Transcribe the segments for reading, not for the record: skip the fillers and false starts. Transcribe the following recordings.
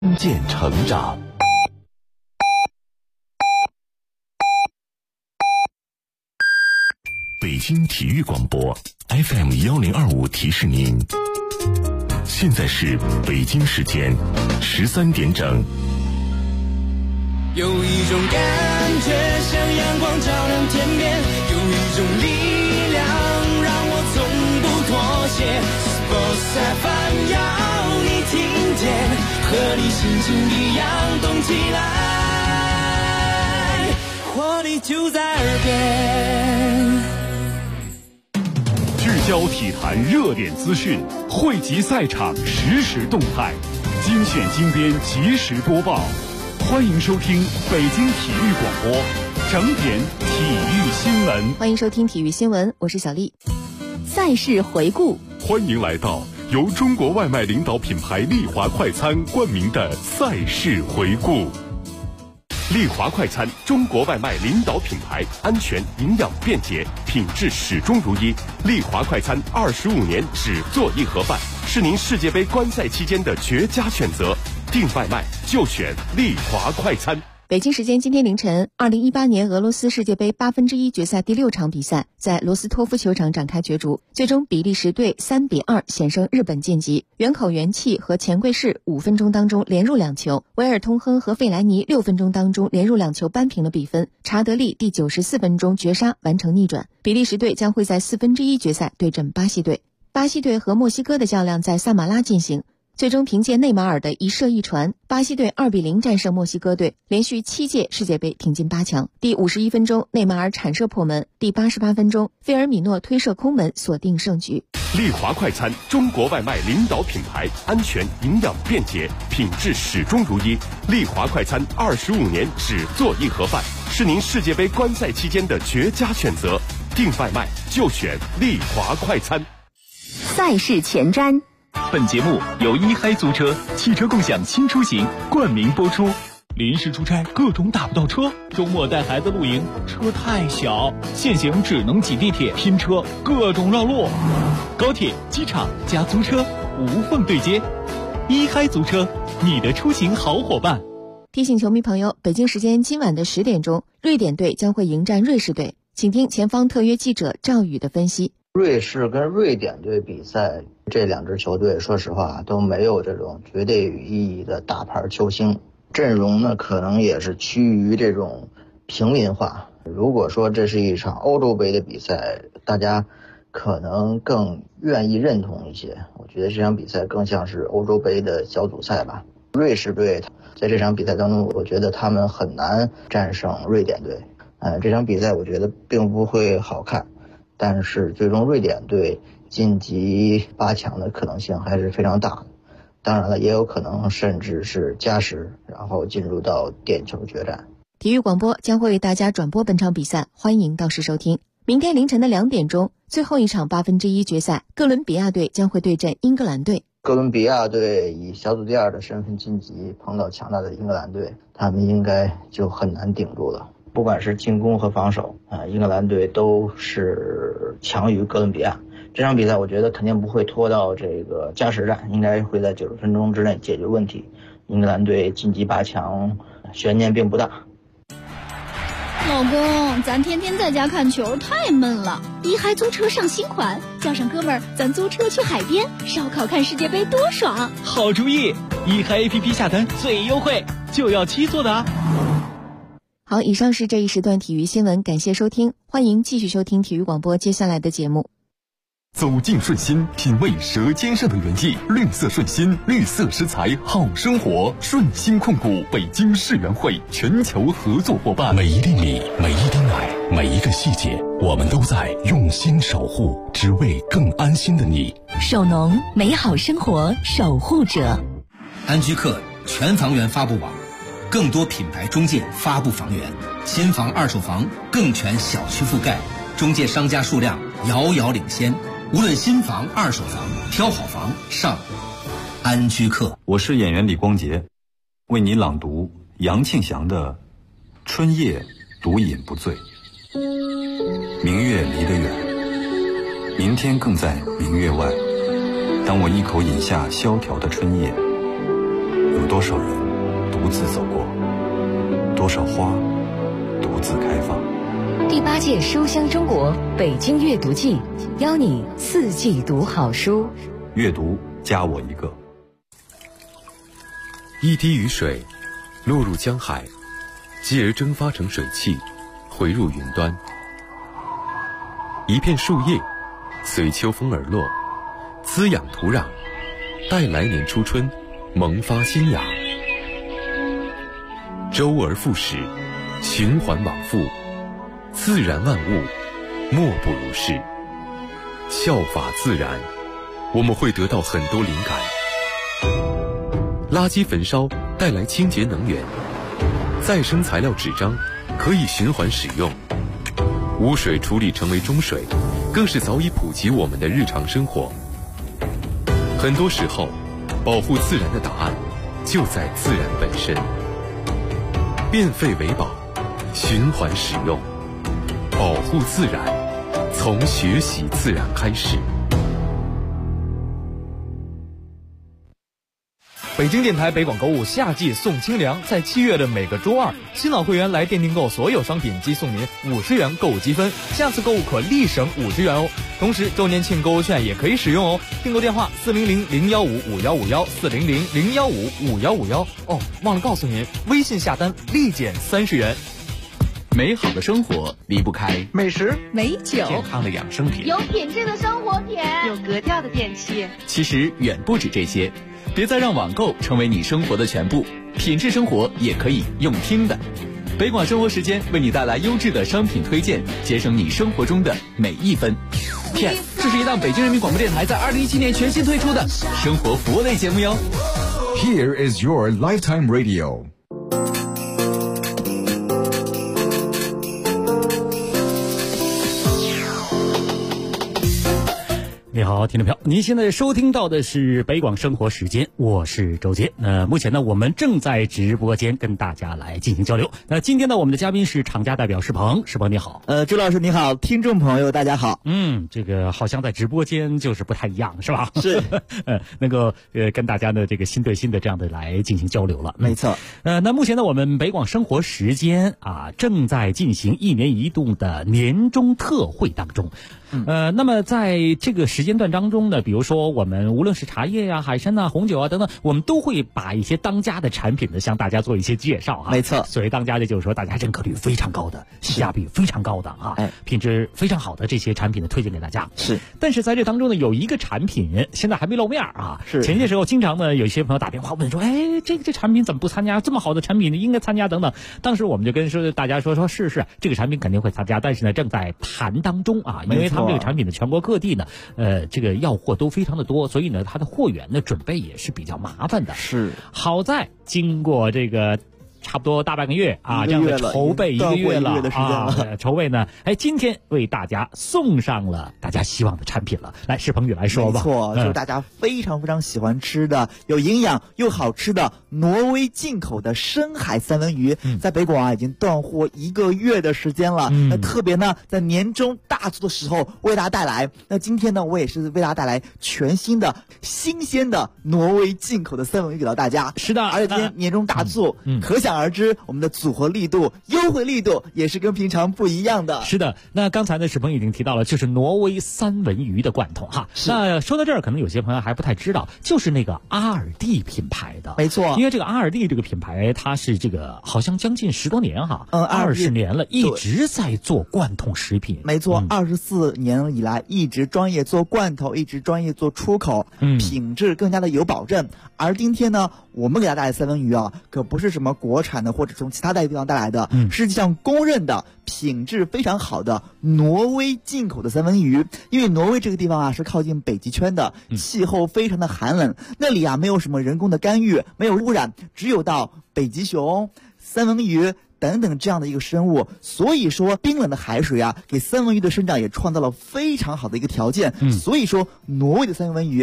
见成长。北京体育广播 FM1025 提示您，现在是北京时间13点整。 有一种感觉像阳光照亮天边，有一种力量让我从不妥协。Sports FM 要你听见，和你心情一样动起来，活力就在耳边。 聚焦体坛热点资讯，汇集赛场实时动态，精选精编及时播报。欢迎收听北京体育广播整点体育新闻。 欢迎收听体育新闻，我是小丽。赛事回顾， 欢迎来到由中国外卖领导品牌丽华快餐冠名的赛事回顾。丽华快餐，中国外卖领导品牌，安全、营养、便捷，品质始终如一。丽华快餐25年只做一盒饭，是您世界杯观赛期间的绝佳选择。订外卖就选丽华快餐。 北京时间今天凌晨，2018年俄罗斯世界杯1/8决赛第6场比赛在罗斯托夫球场展开角逐，最终比利时队3-2险胜日本晋级。原口元气和钱贵士5分钟当中连入2球，维尔通亨和费莱尼6分钟当中连入2球扳平了比分。查德利第94分钟绝杀完成逆转。比利时队将会在1/4决赛对阵巴西队。巴西队和墨西哥的较量在萨马拉进行。最终凭借内马尔的一射一传，巴西队2-0战胜墨西哥队，连续7届世界杯挺进8强。第51分钟，内马尔铲射破门；第88分钟，费尔米诺推射空门，锁定胜局。 丽华快餐，中国外卖领导品牌，安全、营养、便捷，品质始终如一。丽华快餐25年只做一盒饭，是您世界杯观赛期间的绝佳选择。订外卖就选丽华快餐。 赛事前瞻。 本节目由一嗨租车汽车共享新出行冠名播出。临时出差各种打不到车，周末带孩子露营车太小，现行只能挤地铁拼车，各种绕路。高铁、机场加租车无缝对接，一嗨租车，你的出行好伙伴。 提醒球迷朋友，北京时间今晚的10点钟，瑞典队将会迎战瑞士队，请听前方特约记者赵宇的分析。 瑞士跟瑞典队比赛，这2支球队说实话都没有这种绝对意义的大牌球星，阵容呢可能也是趋于这种平民化。如果说这是一场欧洲杯的比赛，大家可能更愿意认同一些。我觉得这场比赛更像是欧洲杯的小组赛吧。瑞士队在这场比赛当中，我觉得他们很难战胜瑞典队。这场比赛我觉得并不会好看。但是最终瑞典队晋级8强的可能性还是非常大的，当然了，也有可能甚至是加时，然后进入到点球决战。 体育广播将会为大家转播本场比赛，欢迎到时收听。明天凌晨的2点钟，最后一场1/8决赛，哥伦比亚队将会对阵英格兰队。 哥伦比亚队以小组第2的身份晋级，碰到强大的英格兰队，他们应该就很难顶住了。不管是进攻和防守英格兰队都是强于哥伦比亚。这场比赛我觉得肯定不会拖到这个加时战，应该会在90分钟之内解决问题。英格兰队晋级8强悬念并不大。 老公，咱天天在家看球太闷了，一嗨租车上新款，叫上哥们儿，咱租车去海边烧烤看世界杯多爽。 好主意，一嗨 APP 下单最优惠，就要7座的啊。 好，以上是这一时段体育新闻，感谢收听，欢迎继续收听体育广播接下来的节目。 走进顺心，品味舌尖上的原意，绿色顺心，绿色食材好生活。顺心控股北京世园会全球合作伙伴。每一粒米，每一滴奶，每一个细节，我们都在用心守护，只为更安心的你。 首农，美好生活守护者。 安居客全房源发布网，更多品牌中介发布房源，新房二手房更全小区覆盖，中介商家数量遥遥领先。无论新房二手房，挑好房上安居客。 我是演员李光洁，为你朗读杨庆祥的《春夜独饮不醉》。明月离得远，明天更在明月外。当我一口饮下萧条的春夜， 有多少人独自走过，多少花独自开放。 第8届书香中国北京阅读季，邀你4季读好书。 阅读加我一个。 一滴雨水落入江海，继而蒸发成水汽，回入云端。一片树叶随秋风而落，滋养土壤，待来年初春萌发新芽。周而复始，循环往复，自然万物莫不如是。效法自然，我们会得到很多灵感。垃圾焚烧带来清洁能源，再生材料纸张可以循环使用，污水处理成为中水，更是早已普及我们的日常生活。很多时候，保护自然的答案就在自然本身。变废为宝，循环使用，保护自然，从学习自然开始。 北京电台北广购物夏季送清凉，在7月的每个周二，新老会员来店订购所有商品即送您50元购物积分，下次购物可立省50元哦。同时周年庆购物券也可以使用哦。订购电话400-015-5151 400-015-5151。哦，忘了告诉您，微信下单立减30元。 美好的生活离不开美食、 美酒、 健康的养生品、 有品质的生活品、 有格调的电器。 其实远不止这些，别再让网购成为你生活的全部，品质生活也可以用听的。北广生活时间为你带来优质的商品推荐，节省你生活中的每一分。P.S. 这是一档北京人民广播电台在2017年全新推出的生活服务类节目哟。 Here is your lifetime radio。 你好，听众朋友，您现在收听到的是北广生活时间，我是周杰。目前呢，我们正在直播间跟大家来进行交流。那今天呢，我们的嘉宾是厂家代表石鹏，石鹏你好。 周老师你好，听众朋友大家好。 这个好像在直播间就是不太一样，是吧？ 是， 能够跟大家的这个心对心的这样的来进行交流了。 没错。 那目前呢，我们北广生活时间正在进行1年1度的年终特惠当中。那么在这个时间段当中呢，比如说我们无论是茶叶呀、海参啊、红酒啊等等，我们都会把一些当家的产品呢向大家做一些介绍没错， 所谓当家的就是说大家认可率非常高的、性价比非常高的品质非常好的这些产品呢推荐给大家。 是， 但是在这当中呢，有一个产品现在还没露面是前些时候经常呢有一些朋友打电话问说，这产品怎么不参加？这么好的产品应该参加等等。当时我们就跟大家说是这个产品肯定会参加，但是呢正在谈当中因为他们这个产品全国各地呢，这个要货都非常的多，所以呢，它的货源的准备也是比较麻烦的。 是， 好在经过这个差不多大半个月这样的筹备1个月了筹备呢，今天为大家送上了大家希望的产品了。来，石鹏宇来说吧。 没错，就是大家非常非常喜欢吃的、有营养又好吃的挪威进口的深海三文鱼，在北广已经断货1个月的时间了。那特别呢，在年终大促的时候为大家带来。那今天呢，我也是为大家带来全新的、新鲜的挪威进口的三文鱼给到大家。 是的， 而且今天年终大促，可想而知，我们的组合力度、优惠力度也是跟平常不一样的。 是的，那刚才呢，石鹏已经提到了，就是挪威三文鱼的罐头那说到这儿，可能有些朋友还不太知道，就是那个阿尔蒂品牌的。 没错， 因为这个阿尔蒂这个品牌，它是这个好像将近10多年20年了，一直在做罐头食品。 没错，24年以来一直专业做罐头，一直专业做出口，品质更加的有保证。而今天呢，我们给大家带来三文鱼可不是什么国产的或者从其他地方带来的，实际上公认的品质非常好的挪威进口的三文鱼。因为挪威这个地方是靠近北极圈的，气候非常的寒冷，那里没有什么人工的干预，没有污染，只有到北极熊、三文鱼等等这样的一个生物，所以说冰冷的海水给三文鱼的生长也创造了非常好的一个条件。所以说挪威的三文鱼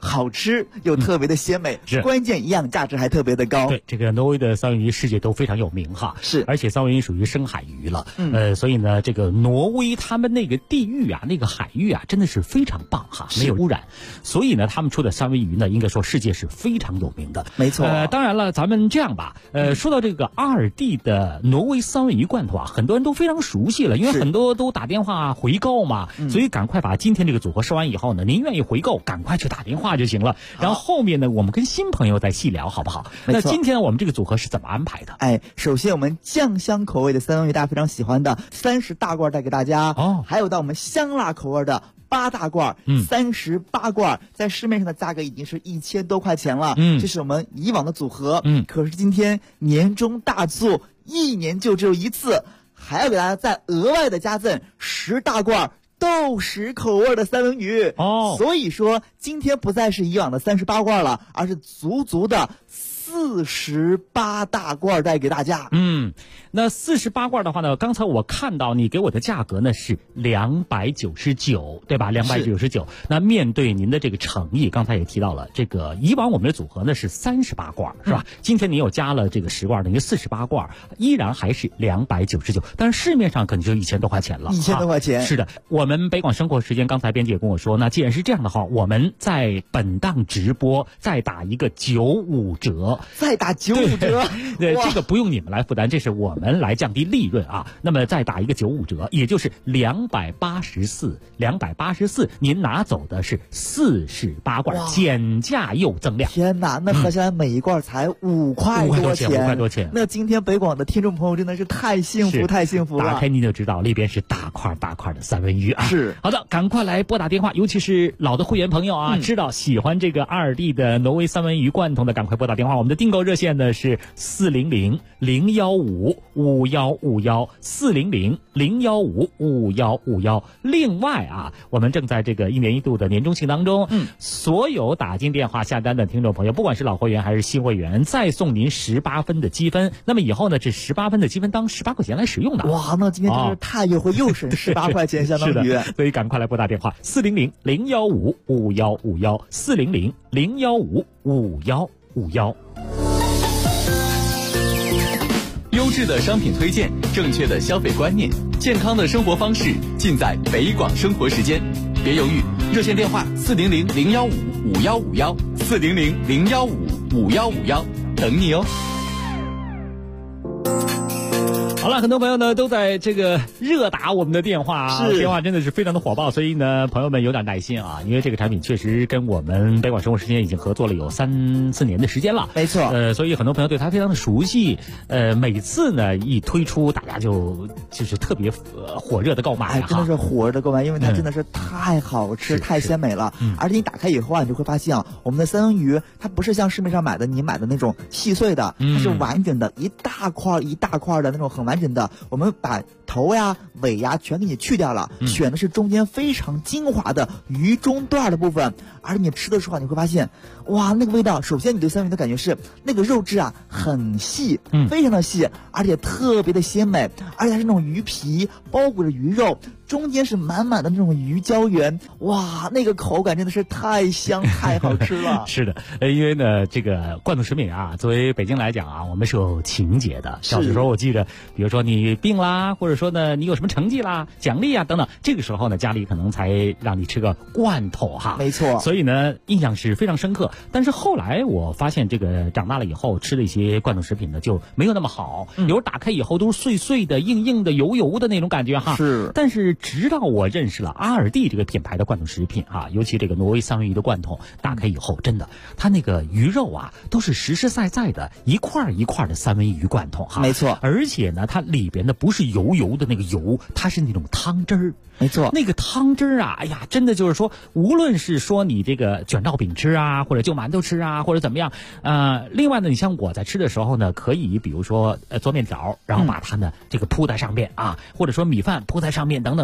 好吃又特别的鲜美， 是关键营养价值还特别的高。 对，这个挪威的三文鱼世界都非常有名哈， 是， 而且三文鱼属于深海鱼了，所以呢，这个挪威他们那个地域啊，那个海域啊，真的是非常棒哈，没有污染，所以呢，他们出的三文鱼呢，应该说世界是非常有名的。 没错。 当然了，咱们这样吧，说到这个阿尔蒂的挪威三文鱼罐头啊，很多人都非常熟悉了，因为很多都打电话回购嘛，所以赶快把今天这个组合说完以后呢，您愿意回购，赶快去打电话就行了。然后后面呢，我们跟新朋友再细聊，好不好？那今天我们这个组合是怎么安排的？ 首先我们酱香口味的三文鱼，大家非常喜欢的30大罐带给大家还有到我们香辣口味的8大罐，38罐，在市面上的价格已经是1000多块钱了。这是我们以往的组合。可是今天年终大促，1年就只有一次，还要给大家再额外的加赠10大罐豆豉口味的三文鱼。所以说今天不再是以往的38罐了，而是足足的48大罐带给大家。 那48罐的话呢，刚才我看到你给我的价格呢是299，对吧？299。那面对您的这个诚意，刚才也提到了，这个以往我们的组合呢是38罐，是吧？今天你又加了这个10罐，等于48罐，依然还是299，但是市面上可能就1000多块钱了。 1000多块钱。 是的，我们北广生活时间，刚才编辑也跟我说，那既然是这样的话，我们在本档直播再打一个95折。 再打95折， 对，这个不用你们来负担，这是我们来降低利润啊。那么再打一个95折，也就是284，您拿走的是48罐，减价又增量。 天哪，那合下来每一罐才5块多钱 ，5块多钱。 那今天北广的听众朋友真的是太幸福太幸福了。 打开您就知道，里边是大块大块的三文鱼啊。 是。 好的，赶快来拨打电话，尤其是老的会员朋友啊，知道喜欢这个阿尔蒂的挪威三文鱼罐头的，赶快拨打电话。我们的订购热线呢是400-015-5151，400-015-5151。另外啊，我们正在这个1年1度的年终庆当中，所有打进电话下单的听众朋友，不管是老会员还是新会员，再送您18分的积分。那么以后呢，这18分的积分当18块钱来使用的。 哇，那今天真是太优惠，又省18块钱，相当于。 是的，所以赶快来拨打电话400-015-5151，400-015-5151。 优质的商品推荐，正确的消费观念，健康的生活方式，尽在北广生活时间。别犹豫，热线电话400-015-5151，400-015-5151，等你哦。 好了，很多朋友呢都在这个热打我们的电话啊，电话真的是非常的火爆，所以呢，朋友们有点耐心啊，因为这个产品确实跟我们北广生活时间已经合作了有3-4年的时间了， 没错。 所以很多朋友对它非常的熟悉，每次呢一推出，大家就是特别火热的购买真的是火热的购买，因为它真的是太好吃、太鲜美了。而且你打开以后啊，你就会发现啊，我们的三文鱼它不是像市面上你买的那种细碎的，它是完整的，一大块一大块的那种很完整的，我们把头呀、尾呀全给你去掉了，选的是中间非常精华的鱼中段的部分。而你吃的时候你会发现，哇，那个味道，首先你对三文鱼的感觉是那个肉质啊很细，非常的细，而且特别的鲜美，而且它是那种鱼皮包裹着鱼肉，中间是满满的那种鱼胶原，哇，那个口感真的是太香太好吃了。 是的，因为呢这个罐头食品啊，作为北京来讲啊，我们是有情节的。小时候我记得，比如说你病啦，或者说呢你有什么成绩啦、奖励啊等等，这个时候呢家里可能才让你吃个罐头哈。 没错。 所以呢印象是非常深刻。但是后来我发现，这个长大了以后吃的一些罐头食品呢就没有那么好，有时候打开以后都是碎碎的、硬硬的、油油的那种感觉哈。 是。 但是直到我认识了阿尔蒂这个品牌的罐头食品啊，尤其这个挪威三文鱼的罐头，打开以后真的，它那个鱼肉啊都是实实在在的一块一块的三文鱼罐头哈。 没错。 而且呢，它里边的不是油油的那个油，它是那种汤汁儿。 没错。 那个汤汁儿啊，哎呀，真的就是说，无论是说你这个卷烙饼吃啊，或者就馒头吃啊，或者怎么样，另外呢，你像我在吃的时候呢，可以比如说做面条，然后把它呢这个铺在上面啊，或者说米饭铺在上面等等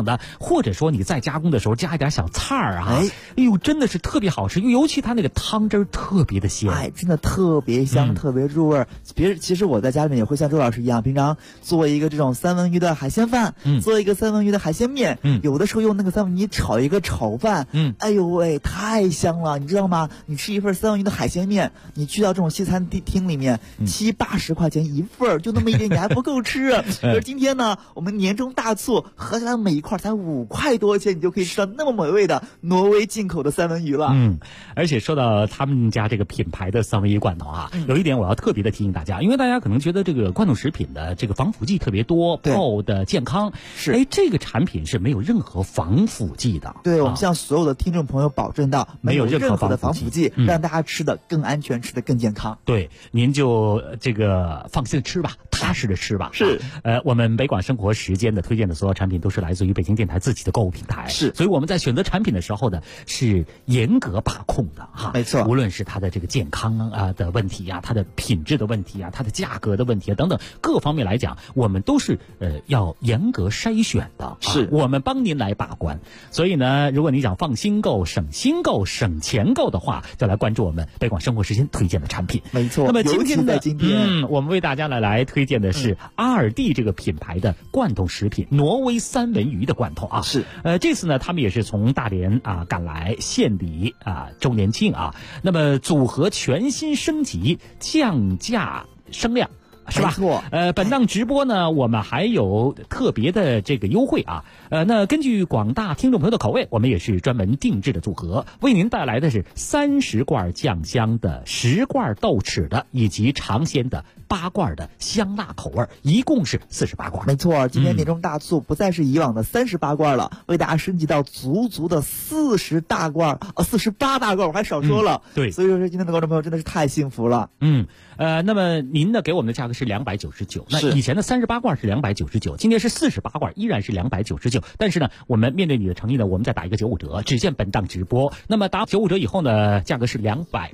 等的，或者说你在加工的时候加一点小菜儿啊，哎呦，真的是特别好吃，尤其它那个汤汁儿特别的鲜， 哎，真的特别香，特别入味儿。其实我在家里面也会像周老师一样，平常做一个这种三文鱼的海鲜饭，做一个三文鱼的海鲜面，有的时候用那个三文鱼炒一个炒饭，哎呦喂，太香了，你知道吗？你吃一份三文鱼的海鲜面，你去到这种西餐厅里面，70-80块钱一份，就那么一点，你还不够吃。可是今天呢，我们年终大促，合起来每一块才5块多钱，你就可以吃到那么美味的挪威进口的三文鱼了。 而且说到他们家这个品牌的三文鱼罐头啊，有一点我要特别的提醒大家，因为大家可能觉得这个罐头食品的这个防腐剂特别多，泡的健康，哎，这个产品是没有任何防腐剂的。 对，我们向所有的听众朋友保证到，没有任何的防腐剂，让大家吃的更安全，吃的更健康。 对，您就这个放心吃吧，踏实的吃吧。 是， 我们北广生活时间的推荐的所有产品都是来自于北京电台自己的购物平台， 是， 所以我们在选择产品的时候呢，是严格把控的哈。 没错， 无论是它的这个健康的问题啊，它的品质的问题啊，它的价格的问题啊等等各方面来讲，我们都是要严格筛选的， 是我们帮您来把关。所以呢，如果你想放心购、省心购、省钱购的话，就来关注我们北广生活时间推荐的产品。 没错。 那么今天呢， 我们为大家来推荐的是阿尔蒂这个品牌的罐头食品，挪威三文鱼的罐头啊。 是。 这次呢，他们也是从大连赶来献礼周年庆啊。那么组合全新升级，降价升量。是吧？ 没错。 本档直播呢，我们还有特别的这个优惠啊。那根据广大听众朋友的口味，我们也是专门定制的组合，为您带来的是30罐酱香的、10罐豆豉的，以及尝鲜的8罐的香辣口味，一共是48罐。 没错，今天年终大促不再是以往的38罐了，为大家升级到足的48大罐，我还少说了。 对， 所以说今天的观众朋友真的是太幸福了。 那么您呢给我们的价格是299，那以前的38罐是299，今天是48罐，依然是299。但是呢，我们面对你的诚意呢，我们再打一个95折，只限本档直播。那么打95折以后呢，价格是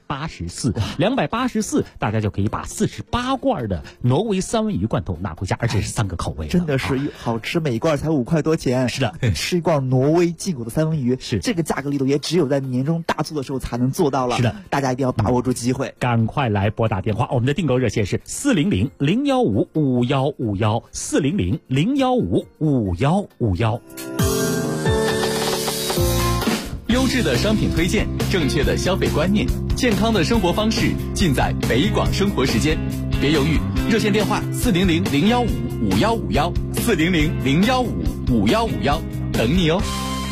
284，大家就可以把48罐的挪威三文鱼罐头拿回家，而且是3个口味， 真的是好吃，每一罐才5块多钱。 是的， 吃一罐挪威进口的三文鱼， 是这个价格力度也只有在年终大促的时候才能做到了。 是的， 大家一定要把握住机会， 赶快来拨打电话。我们的订购热线是400-015-5151，400-015-5151。 优质的商品推荐，正确的消费观念，健康的生活方式，尽在北广生活时间。别犹豫，热线电话400-015-5151，400-015-5151，等你哦。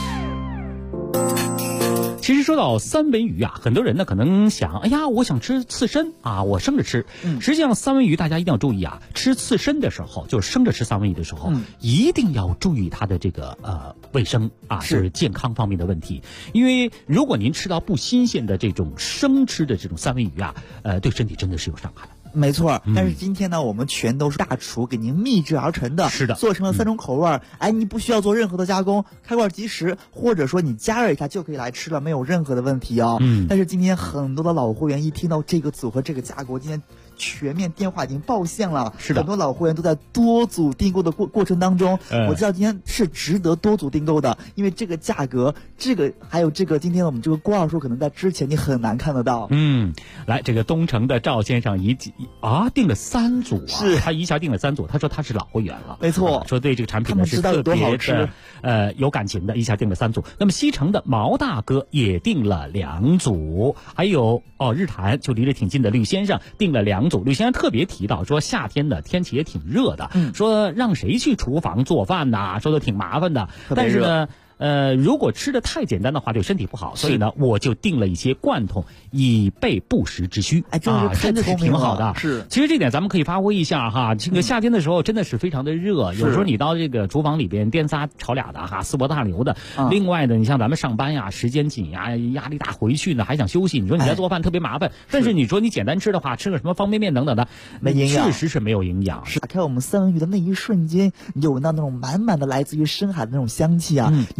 其实说到三文鱼啊，很多人呢可能想，哎呀，我想吃刺身啊，我生着吃。实际上三文鱼大家一定要注意啊，吃刺身的时候，就是生着吃三文鱼的时候，一定要注意它的这个卫生啊，是健康方面的问题。因为如果您吃到不新鲜的这种生吃的这种三文鱼啊，对身体真的是有伤害。 没错，但是今天呢，我们全都是大厨给您秘制而成的， 是的， 做成了3种口味，哎，你不需要做任何的加工，开罐即食，或者说你加热一下就可以来吃了，没有任何的问题哦。但是今天很多的老会员一听到这个组合这个价格，今天全面电话已经爆线了， 是的， 很多老会员都在多组订购的过程当中，我知道今天是值得多组订购的，因为这个价格，还有这个今天我们这个郭二叔可能在之前你很难看得到。 来，这个东城的赵先生订了3组啊， 是他一下订了3组，他说他是老会员了， 没错， 说对这个产品呢是特别的有感情的，一下订了3组。那么西城的毛大哥也订了2组，还有日坛就离得挺近的吕先生订了2组。吕先生特别提到说，夏天的天气也挺热的，说让谁去厨房做饭呐，说的挺麻烦的，但是呢如果吃的太简单的话对身体不好，所以呢我就订了一些罐头以备不时之需。 真的是挺好的。 是， 其实这点咱们可以发挥一下哈。这个夏天的时候真的是非常的热，有时候你到这个厨房里边颠仨炒俩的哈，四波大流的。另外呢，你像咱们上班呀，时间紧呀，压力大，回去呢还想休息，你说你在做饭特别麻烦。但是你说你简单吃的话，吃个什么方便面等等的， 没营养， 确实是没有营养。 打开我们三文鱼的那一瞬间，你就闻到那种满满的来自于深海的那种香气啊！你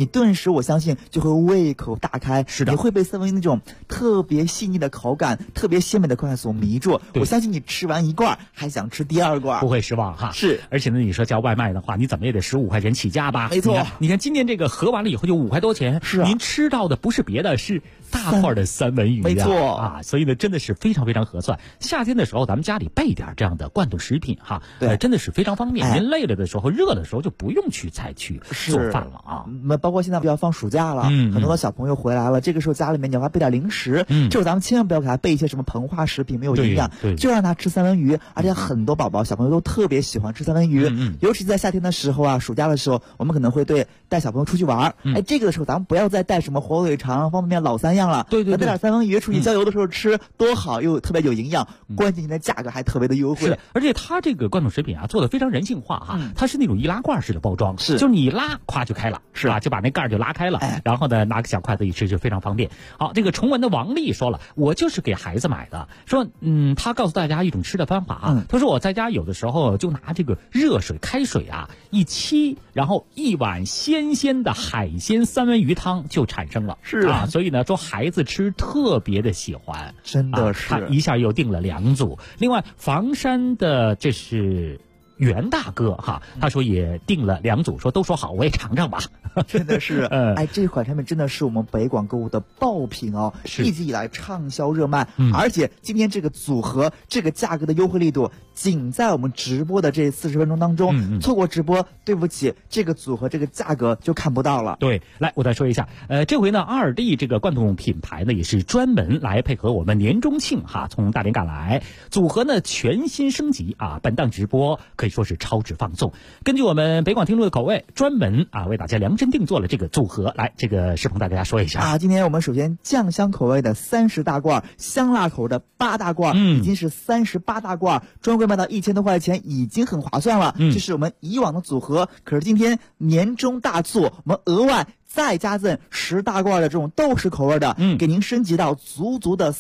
你顿时我相信就会胃口大开。 是的， 你会被三文鱼那种特别细腻的口感、特别鲜美的口感所迷住。我相信你吃完一罐还想吃第二罐， 不会失望哈。 是， 而且呢，你说叫外卖的话，你怎么也得15块钱起价吧？ 没错。 你看今年这个合完了以后就5块多钱， 是啊， 您吃到的不是别的，是大块的三文鱼， 没错啊，所以呢，真的是非常非常合算。夏天的时候，咱们家里备点这样的罐头食品哈， 对， 真的是非常方便。您累了的时候、热的时候就不用去再去做饭了啊。 包括现在要放暑假了，很多的小朋友回来了，这个时候家里面你要备点零食，这时候咱们千万不要给他备一些什么膨化食品，没有营养，就让他吃三文鱼。而且很多宝宝小朋友都特别喜欢吃三文鱼，尤其在夏天的时候啊，暑假的时候，我们可能会带小朋友出去玩，这个的时候咱们不要再带什么火腿肠、方便面、老三样了， 对， 带点三文鱼出去郊游的时候吃，多好又特别有营养，关键你的价格还特别的优惠。 是，而且它这个罐头食品啊做的非常人性化哈，它是那种易拉罐式的包装，就是你一拉，咵就开了，是吧？就把那盖就拉开了，然后呢拿个小筷子一吃就非常方便。好，这个崇文的王丽说了，我就是给孩子买的，说他告诉大家一种吃的方法啊，他说我在家有的时候就拿这个热水开水啊一沏，然后一碗鲜鲜的海鲜三文鱼汤就产生了， 是啊， 所以呢说孩子吃特别的喜欢， 真的是， 他一下又订了2组。另外房山的这是袁大哥哈，他说也订了2组，说都说好，我也尝尝吧。 真的是，这款产品真的是我们北广购物的爆品哦，一直以来畅销热卖，而且今天这个组合这个价格的优惠力度，仅在我们直播的这40分钟当中，错过直播，对不起，这个组合这个价格就看不到了。 对，来我再说一下，这回呢2D 这个罐头品牌呢也是专门来配合我们年中庆哈，从大连赶来，组合呢全新升级啊，本档直播可以说是超值放送。根据我们北广听众的口味，专门为大家量身定做了这个组合。来，这个世鹏带大家说一下啊。今天我们首先酱香口味的30大罐，香辣口的8大罐，已经是38大罐，专柜卖到1000多块钱，已经很划算了。这是我们以往的组合，可是今天年终大促，我们额外再加赠10大罐的这种豆豉口味的，给您升级到足足的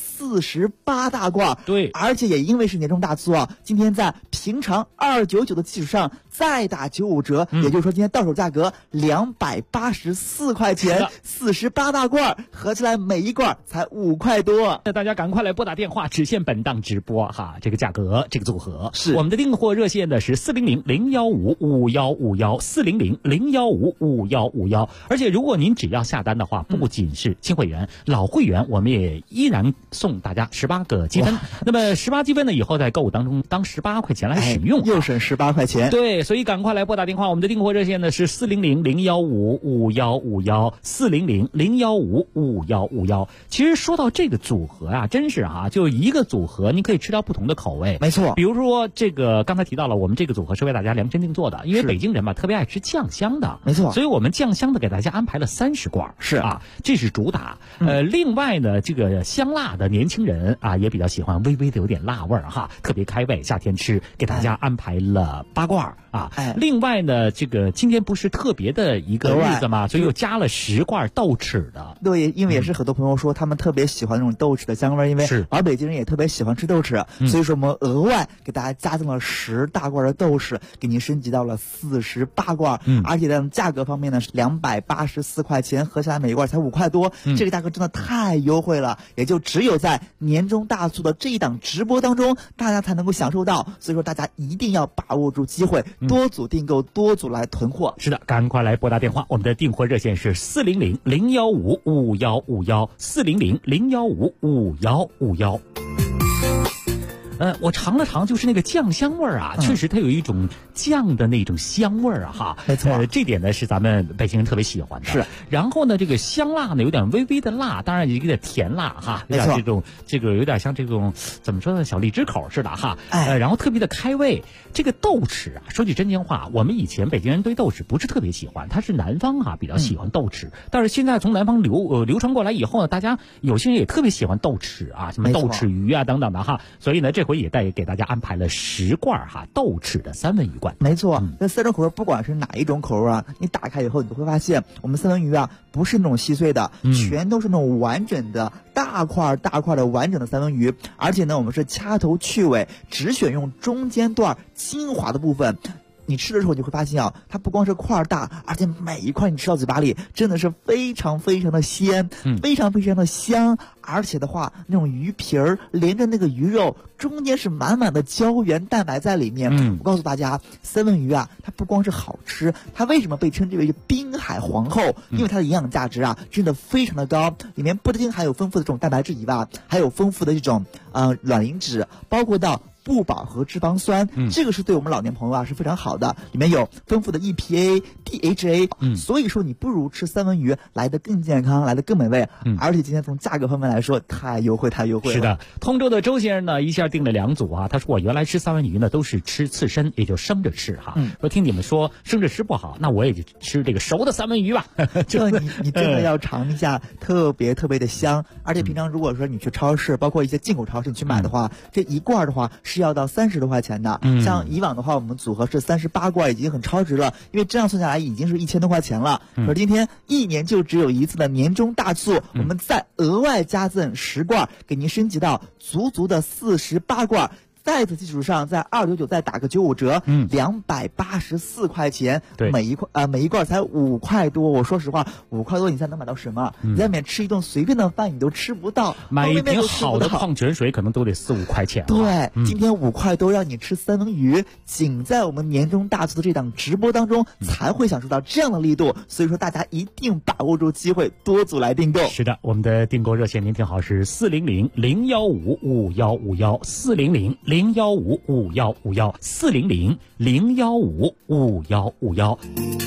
48大罐。 对， 而且也因为是年终大促啊，今天在平常299的基础上再打95折，也就是说今天到手价格284块钱，48大罐合起来每一罐才5块多。 那大家赶快来拨打电话，只限本档直播哈，这个价格这个组合是我们的订货热线呢是400-015-5151，400-015-5151。而且如果您只要下单的话，不仅是新会员，老会员我们也依然送大家18个积分。那么18积分呢，以后在购物当中当18块钱来使用， 又省18块钱。 对，所以赶快来拨打电话，我们的订货热线呢是400-015-5151，400-015-5151。其实说到这个组合啊，真是就一个组合你可以吃到不同的口味。 没错， 比如说这个刚才提到了，我们这个组合是为大家量身定做的，因为北京人嘛特别爱吃酱香的， 没错， 所以我们酱香的给大家安排了30罐， 是啊， 这是主打。另外呢，这个香辣的年轻人也比较喜欢微微的有点辣味哈，特别开胃，夏天吃，给大家安排了8罐啊。另外呢，这个今天不是特别的一个日子嘛，所以又加了10罐豆豉的。 对，因为也是很多朋友说他们特别喜欢那种豆豉的香味，因为老北京人也特别喜欢吃豆豉，所以说我们额外给大家加赠了10大罐的豆豉，给您升级到了48罐，而且呢价格方面呢是284块钱，合起来每一罐才5块多，这个价格真的太优惠了，也就只有在年终大促的这一档直播当中，大家才能够享受到。所以说大家一定要把握住机会，多组订购，多组来囤货。 是的，赶快来拨打电话，我们的订货热线是400-015-5151，400-015-5151。我尝了尝，就是那个酱香味儿确实它有一种酱的那种香味儿哈。 没错， 这点呢是咱们北京人特别喜欢的。 是， 然后呢，这个香辣呢有点微微的辣，当然有点甜辣哈，有点这个有点像这种怎么说呢，小荔枝口似的哈。然后特别的开胃。这个豆豉说句真心话，我们以前北京人对豆豉不是特别喜欢，它是南方比较喜欢豆豉，但是现在从南方流传过来以后呢，大家有些人也特别喜欢豆豉什么豆豉鱼等等的哈，所以呢这回也给大家安排了10罐豆豉的三文鱼罐。 没错，那3种口味不管是哪一种口味你打开以后你都会发现，我们三文鱼不是那种细碎的，全都是那种完整的大块的完整的三文鱼，而且呢我们是掐头去尾，只选用中间段精华的部分。 你吃的时候你会发现啊，它不光是块大，而且每一块你吃到嘴巴里真的是非常非常的鲜，非常非常的香，而且的话，那种鱼皮儿连着那个鱼肉，中间是满满的胶原蛋白在里面。我告诉大家，三文鱼啊，它不光是好吃，它为什么被称之为滨海皇后？因为它的营养价值啊，真的非常的高，里面不仅含有丰富的这种蛋白质以外，还有丰富的这种卵磷脂，包括到不饱和脂肪酸，这个是对我们老年朋友啊是非常好的，里面有丰富的 EPA、DHA，所以说你不如吃三文鱼来得更健康，来得更美味，而且今天从价格方面来说太优惠了。 是的，通州的周先生呢一下订了2组啊，他说我原来吃三文鱼呢都是吃刺身，也就生着吃哈，说听你们说生着吃不好，那我也就吃这个熟的三文鱼吧。 这你真的要尝一下，特别特别的香，而且平常如果说你去超市，包括一些进口超市你去买的话，这一罐的话是要到30多块钱的，像以往的话我们组合是38罐，已经很超值了，因为这样算下来已经是1000多块钱了。可是今天1年就只有一次的年终大促，我们再额外加赠10罐，给您升级到足的48罐。在此基础上，在299再打个95折，284块钱，每一罐才5块多。我说实话，5块多你才能买到什么？你在外面吃一顿随便的饭你都吃不到， 买一瓶好的矿泉水可能都得4、5块钱。 对，今天5块多让你吃三文鱼，仅在我们年终大促的这档直播当中才会享受到这样的力度，所以说大家一定把握住机会，多组来订购。 是的，我们的订购热线您听好是400-015-5151，400-015-5151，400-015-5151。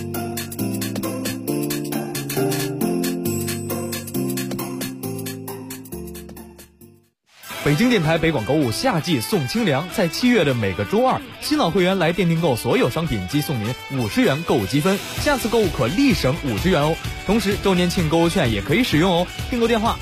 北京电台北广购物夏季送清凉，在7月的每个周二，新老会员来店订购所有商品即送您50元购物积分，下次购物可立省50元哦。同时周年庆购物券也可以使用哦。订购电话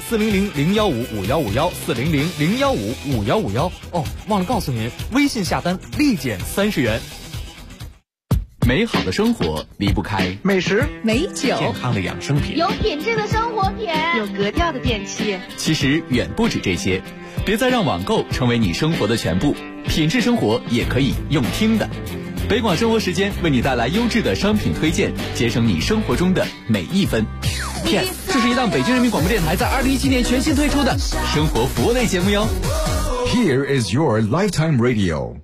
400-015-5151，400-015-5151。哦，忘了告诉您，微信下单立减30元。 美好的生活离不开美食、 美酒、 健康的养生品、 有品质的生活品、 有格调的电器。 其实远不止这些，别再让网购成为你生活的全部，品质生活也可以用听的。北广生活时间为你带来优质的商品推荐，节省你生活中的每一分。PS， 这是一档北京人民广播电台在2017年全新推出的生活服务类节目哟。 Here is your lifetime radio。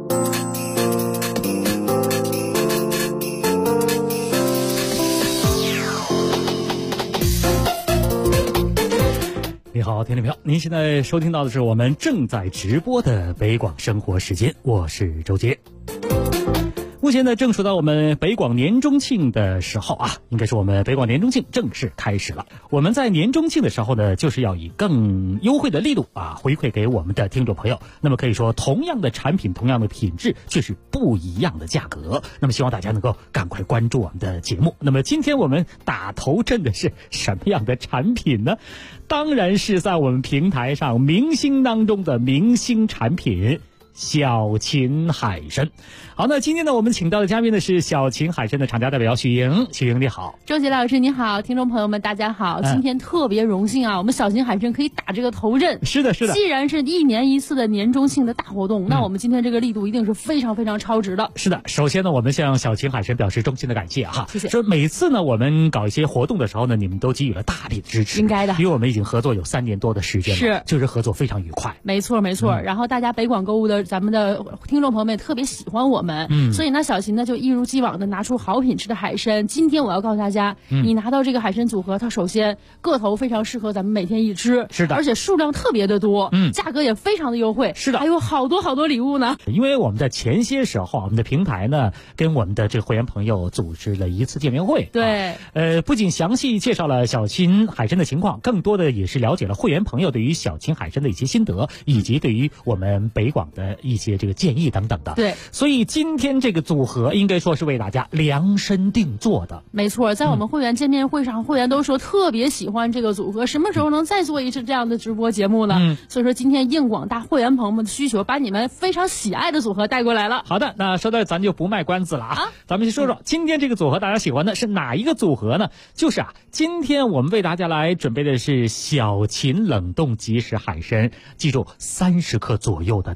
你好，听众朋友，您现在收听到的是我们正在直播的北广生活时间，我是周杰。目前呢，正处到我们北广年中庆的时候啊，应该是我们北广年中庆正式开始了。我们在年中庆的时候呢，就是要以更优惠的力度啊，回馈给我们的听众朋友。那么可以说，同样的产品，同样的品质，却是不一样的价格。那么希望大家能够赶快关注我们的节目。那么今天我们打头阵的是什么样的产品呢？当然是在我们平台上明星当中的明星产品。小秦海参。好，那今天呢，我们请到的嘉宾呢是小秦海参的厂家代表许莹。许莹你好。 周杰老师你好，听众朋友们大家好。今天特别荣幸啊，我们小秦海参可以打这个头阵。 是的，是的。 既然是1年1次的年中庆的大活动，那我们今天这个力度一定是非常非常超值的。 是的，首先呢，我们向小秦海参表示衷心的感谢哈。 谢谢。 说每次呢，我们搞一些活动的时候呢，你们都给予了大力的支持。 应该的， 因为我们已经合作有3年多的时间了， 是， 就是合作非常愉快。 没错没错。然后大家北广购物的咱们的听众朋友们也特别喜欢我们，所以呢，小秦呢就一如既往的拿出好品质的海参。今天我要告诉大家，你拿到这个海参组合，它首先个头非常适合咱们每天一吃， 是的， 而且数量特别的多，价格也非常的优惠， 是的， 还有好多好多礼物呢。 因为我们在前些时候，我们的平台呢跟我们的这个会员朋友组织了一次见面会， 对， 不仅详细介绍了小秦海参的情况，更多的也是了解了会员朋友对于小秦海参的一些心得，以及对于我们北广的一些这个建议等等的。 对， 所以今天这个组合应该说是为大家量身定做的。 没错，在我们会员见面会上，会员都说特别喜欢这个组合，什么时候能再做一次这样的直播节目呢？所以说今天应广大会员朋友们的需求，把你们非常喜爱的组合带过来了。 好的，那说到这咱就不卖关子了啊，咱们先说说今天这个组合大家喜欢的是哪一个组合呢？就是今天我们为大家来准备的是小秦冷冻即食海参，记住30克左右的大小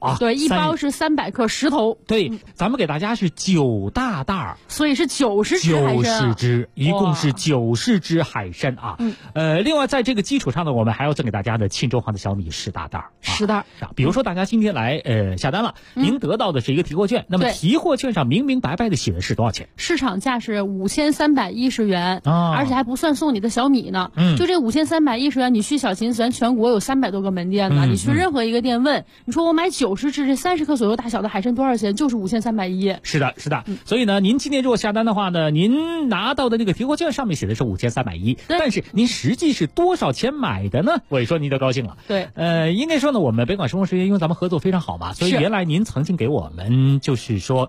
啊。 对，一包是300克10头。 对，咱们给大家是9大袋儿， 所以是90只海参。 90只，一共是90只海参啊。另外在这个基础上呢，我们还要赠给大家的庆州黄的小米10大袋儿。 10袋。 比如说大家今天来下单了，您得到的是一个提货券，那么提货券上明明白白的写的是多少钱？ 市场价是5310元，而且还不算送你的小米呢。就这5310元，你去小秦咱全国有300多个门店呢，你去任何一个店问，你说我买90只这30克左右大小的海参多少钱？就是5310。 是的，是的。所以呢，您今天如果下单的话呢，您拿到的那个提货券上面写的是5310，但是您实际是多少钱买的呢？我一说您就高兴了。 对， 应该说呢，我们北广生活时间因为咱们合作非常好嘛，所以原来您曾经给我们就是说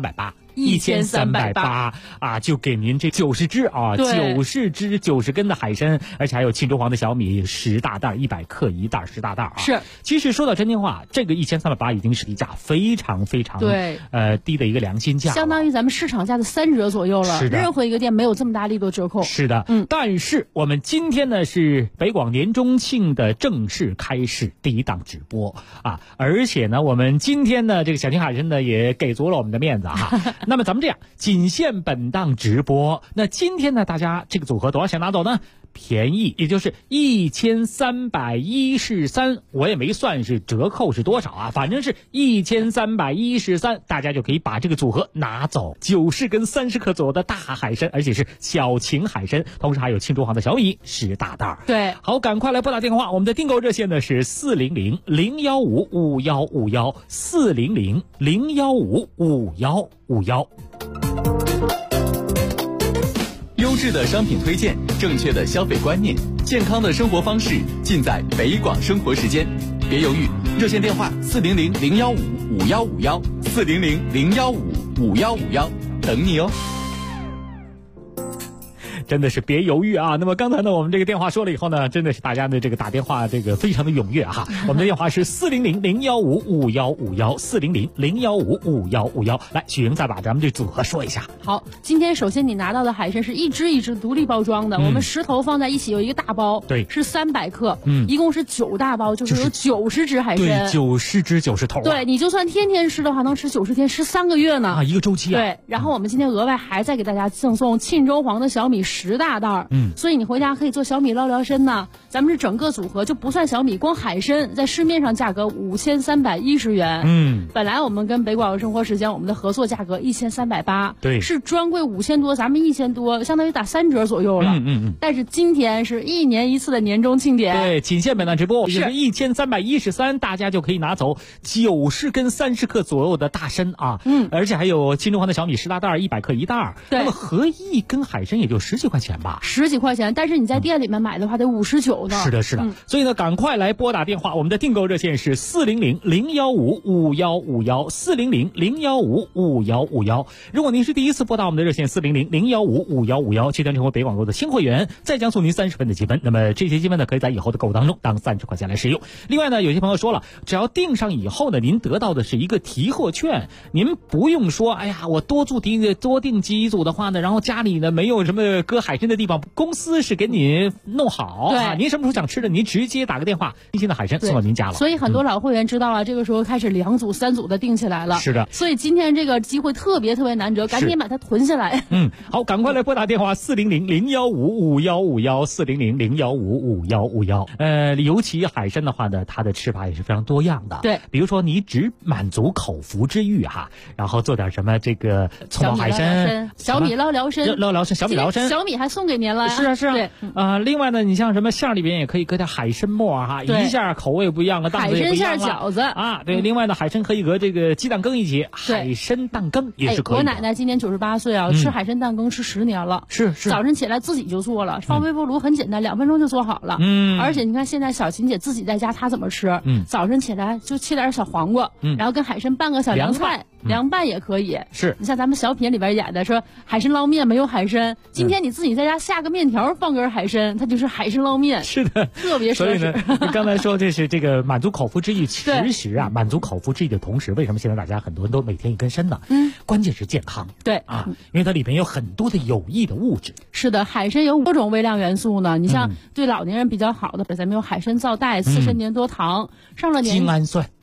1380啊，就给您这90只啊，90只90根的海参，而且还有庆州黄的小米10大袋，100克一袋10大袋啊。 是， 其实说到真心话，这个1380已经是一价非常非常低的一个良心价， 相当于咱们市场价的3折左右了。 是的， 任何一个店没有这么大力度折扣。 是的，但是我们今天呢是北广年中庆的正式开始第一档直播啊，而且呢我们今天呢这个小秦海参呢也给足了我们的面子啊。那么咱们这样，仅限本档直播。那今天呢，大家这个组合多少钱拿走呢？便宜，也就是1313，我也没算是折扣是多少啊，反正是1313，大家就可以把这个组合拿走。90根30克左右的大海参，而且是小秦海参，同时还有庆州黄的小米10大袋。 对， 好，赶快来拨打电话，我们的订购热线呢是400-015-5151，400-015-5151。 优质的商品推荐，正确的消费观念，健康的生活方式，尽在北广生活时间。别犹豫，热线电话400-015-5151，400-015-5151，等你哦。 真的是别犹豫啊！那么刚才呢，我们这个电话说了以后呢，真的是大家的这个打电话这个非常的踊跃哈。我们的电话是400-015-5151，400-015-5151。来，许莹再把咱们这组合说一下。 好，今天首先你拿到的海参是一只一只独立包装的，我们10头放在一起有一个大包， 对， 是300克，一共是9大包，就是有90只海参， 对，90只90头。 对，你就算天天吃的话，能吃90天，吃3个月呢啊，一个周期啊。 对，然后我们今天额外还再给大家赠送庆州黄的小米10大袋，所以你回家可以做小米捞辽参呢。咱们是整个组合就不算小米，光海参在市面上价格5310元，本来我们跟北广生活时间我们的合作价格1380， 对， 是专柜5000多，咱们1000多，相当于打3折左右了。但是今天是1年1次的年终庆典， 对，仅限本档直播，也就是1313，大家就可以拿走90根30克左右的大参啊，而且还有庆州黄的小米10大袋，100克一袋，那么合一根海参也就10几块钱吧 ，10几块钱，但是你在店里面买的话得59呢。 是的，是的，所以呢，赶快来拨打电话，我们的订购热线是400-015-5151，400-015-5151。如果您是第一次拨打我们的热线400-015-5151，即将成为北广购的新会员，再将送您30分的积分。那么这些积分呢，可以在以后的购物当中当30块钱来使用。另外呢，有些朋友说了，只要订上以后呢，您得到的是一个提货券，您不用说，哎呀，我多订几组的话呢，然后家里呢没有什么搁海参的地方，公司是给你弄好， 对， 您什么时候想吃的，您直接打个电话，新鲜的海参送到您家了。 所以很多老会员知道了，这个时候开始2组3组的订起来了。 是的， 所以今天这个机会特别难得，赶紧把它囤下来。 好，赶快来拨打电话400-015-5151，400-015-5151。尤其海参的话呢，它的吃法也是非常多样的。 对， 比如说你只满足口腹之欲哈，然后做点什么这个葱爆海参、 小米捞辽参、 小米辽参， 小米还送给您了。 是啊， 对另外呢，你像什么馅里边也可以搁点海参末哈，一下口味不一样了，档次也不一样了。 海参馅饺子啊，对，另外呢，海参可以搁这个鸡蛋羹一起，海参蛋羹也是可以的。 我奶奶今年98岁啊，吃海参蛋羹吃10年了。 是， 早晨起来自己就做了，放微波炉很简单，2分钟就做好了。而且你看现在小琴姐自己在家，她怎么吃？早晨起来就切点小黄瓜，然后跟海参拌个小凉菜，凉拌也可以。 是你像咱们小品里边演的说海参捞面没有海参，今天你自己在家下个面条放根海参，它就是海参捞面。 是的， 特别所以呢，你刚才说这是这个满足口腹之欲，其实啊，满足口腹之欲的同时，为什么现在大家很多人都每天一根参呢？关键是健康。 对啊，因为它里面有很多的有益的物质。 是的，海参有多种微量元素呢。你像对老年人比较好的，咱们有海参皂带、刺参粘多糖，上了年精氨酸。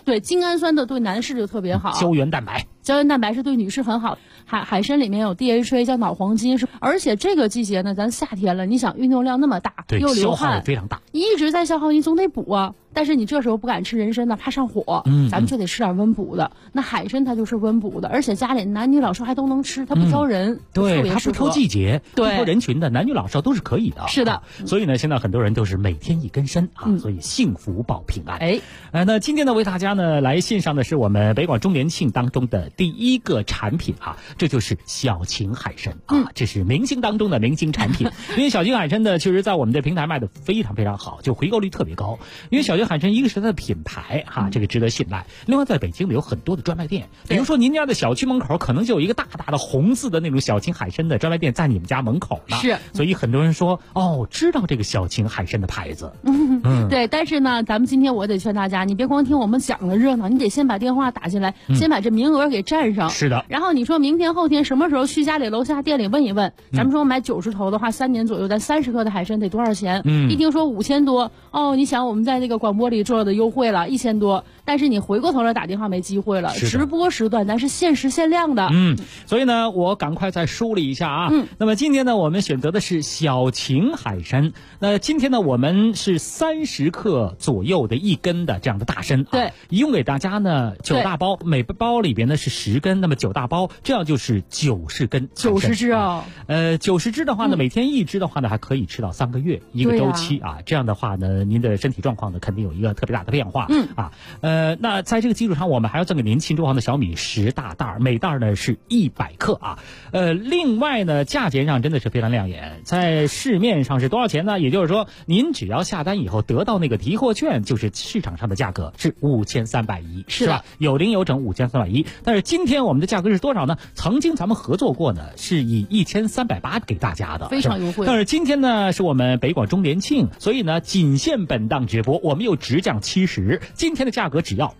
对，精氨酸的对男士就特别好。 胶原蛋白。 胶原蛋白是对女士很好，海参里面有 DHA 叫脑黄金，而且这个季节呢，咱夏天了，你想运动量那么大，又流汗， 非常大， 一直在消耗，你总得补啊。但是你这时候不敢吃人参呢，怕上火，咱们就得吃点温补的。那海参它就是温补的，而且家里男女老少还都能吃，它不挑人， 对，它不挑季节， 对， 不挑人群的，男女老少都是可以的。 是的， 所以呢，现在很多人都是每天一根参啊，所以幸福保平安。那今天呢，为大家呢来献上的是我们北广周年庆当中的第一个产品啊，这就是小秦海参啊，这是明星当中的明星产品。因为小秦海参呢，确实在我们的平台卖的非常非常好，就回购率特别高。因为小秦海参一个是它的品牌哈，这个值得信赖。另外，在北京呢有很多的专卖店，比如说您家的小区门口可能就有一个大大的红字的那种小秦海参的专卖店在你们家门口呢。 是， 所以很多人说知道这个小秦海参的牌子。 对，但是呢，咱们今天我得劝大家，你别光听我们讲的热闹，你得先把电话打进来，先把这名额给占上。 是的。 然后你说明天后天什么时候去家里楼下店里问一问，咱们说买90头的话，3年左右，咱30克的海参得多少钱？一听说5000多，你想我们在那个广播里做的优惠了1000多，但是你回过头来打电话没机会了，直播时段咱是限时限量的。 所以呢，我赶快再梳理一下啊。那么今天呢，我们选择的是小秦海参。那今天呢，我们是30克左右的1根的这样的大参。 对， 一共给大家呢9大包，每包里边呢是10根，那么9大包，这样就是90根。 90只啊 ，90只的话呢，每天1只的话呢，还可以吃到3个月一个周期啊。这样的话呢，您的身体状况呢，肯定有一个特别大的变化。那在这个基础上，我们还要赠给您庆州行的小米10大袋，每袋呢是100克啊。另外呢，价钱上真的是非常亮眼，在市面上是多少钱呢？也就是说，您只要下单以后得到那个提货券，就是市场上的价格是5310，是吧？有零有整5310。但是今天我们的价格是多少呢？曾经咱们合作过呢，是以1380给大家的， 非常优惠。 但是今天呢，是我们北广周年庆，所以呢，仅限本档直播，我们又直降70，今天的价格只要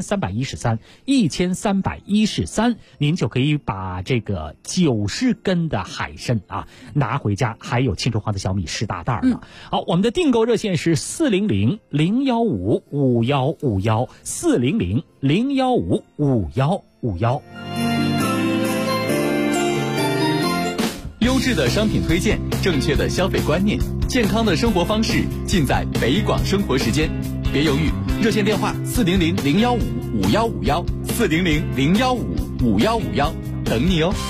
1313，您就可以把这个90根的海参啊拿回家，还有庆州行的小米10大袋呢。好，我们的订购热线是400-015-5151，400-015-5151。 优质的商品推荐，正确的消费观念，健康的生活方式，尽在北广生活时间。别犹豫，热线电话400-015-5151，400-015-5151，等你哦。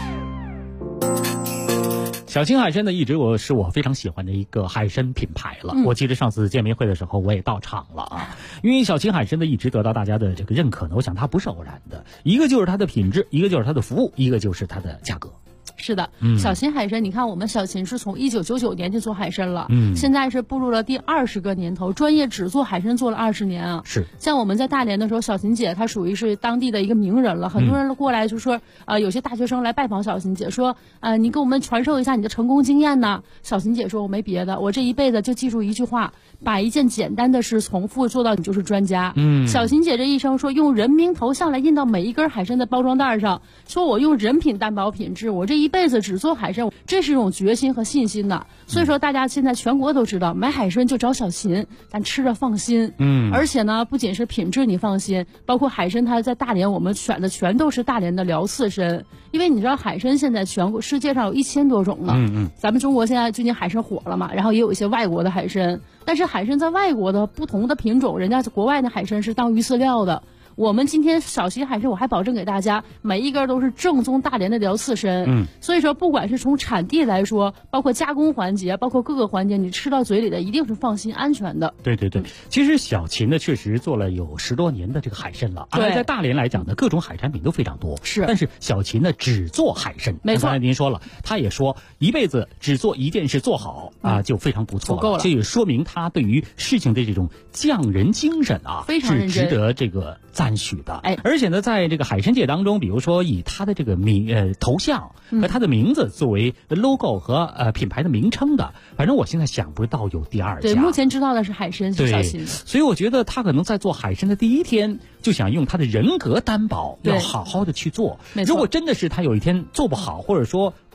小秦海参呢，一直是我非常喜欢的一个海参品牌了。我记得上次见面会的时候，我也到场了啊。因为小秦海参呢，一直得到大家的这个认可呢，我想它不是偶然的，一个就是它的品质，一个就是它的服务，一个就是它的价格。 是的，小秦海参，你看我们小秦是从1999年就做海参了，现在是步入了第20个年头，专业只做海参做了20年啊。 是， 像我们在大连的时候，小秦姐她属于是当地的一个名人了，很多人过来就说，有些大学生来拜访小秦姐，说，你给我们传授一下你的成功经验呢。小秦姐说，我没别的，我这一辈子就记住一句话，把一件简单的事重复做到你就是专家。小秦姐这一生说，用人名头像来印到每一根海参的包装袋上，说我用人品担保品质，我这一辈子只做海参，这是一种决心和信心的。所以说大家现在全国都知道，买海参就找小秦，咱吃着放心。而且呢，不仅是品质你放心，包括海参它在大连我们选的全都是大连的辽刺参，因为你知道海参现在全国世界上有1000多种了。咱们中国现在最近海参火了嘛，然后也有一些外国的海参，但是海参在外国的不同的品种，人家国外的海参是当鱼饲料的。我们今天小秦海参，我还保证给大家每一根都是正宗大连的辽刺参。所以说不管是从产地来说，包括加工环节，包括各个环节，你吃到嘴里的一定是放心安全的。 对，其实小秦呢确实做了有10多年的这个海参了，而在大连来讲呢，各种海产品都非常多。 是， 但是小秦呢只做海参。 没错， 刚才您说了，他也说一辈子只做一件事做好啊，就非常不错了， 足够了。 这也说明他对于事情的这种匠人精神啊， 非常认真， 是值得这个赞许的。而且呢，在这个海参界当中，比如说以他的这个头像和他的名字作为 logo 和品牌的名称的，反正我现在想不到有第二家。 对，目前知道的是海参，是小秦。 所以我觉得他可能在做海参的第一天就想用他的人格担保，要好好的去做。 没错， 如果真的是他有一天做不好，或者说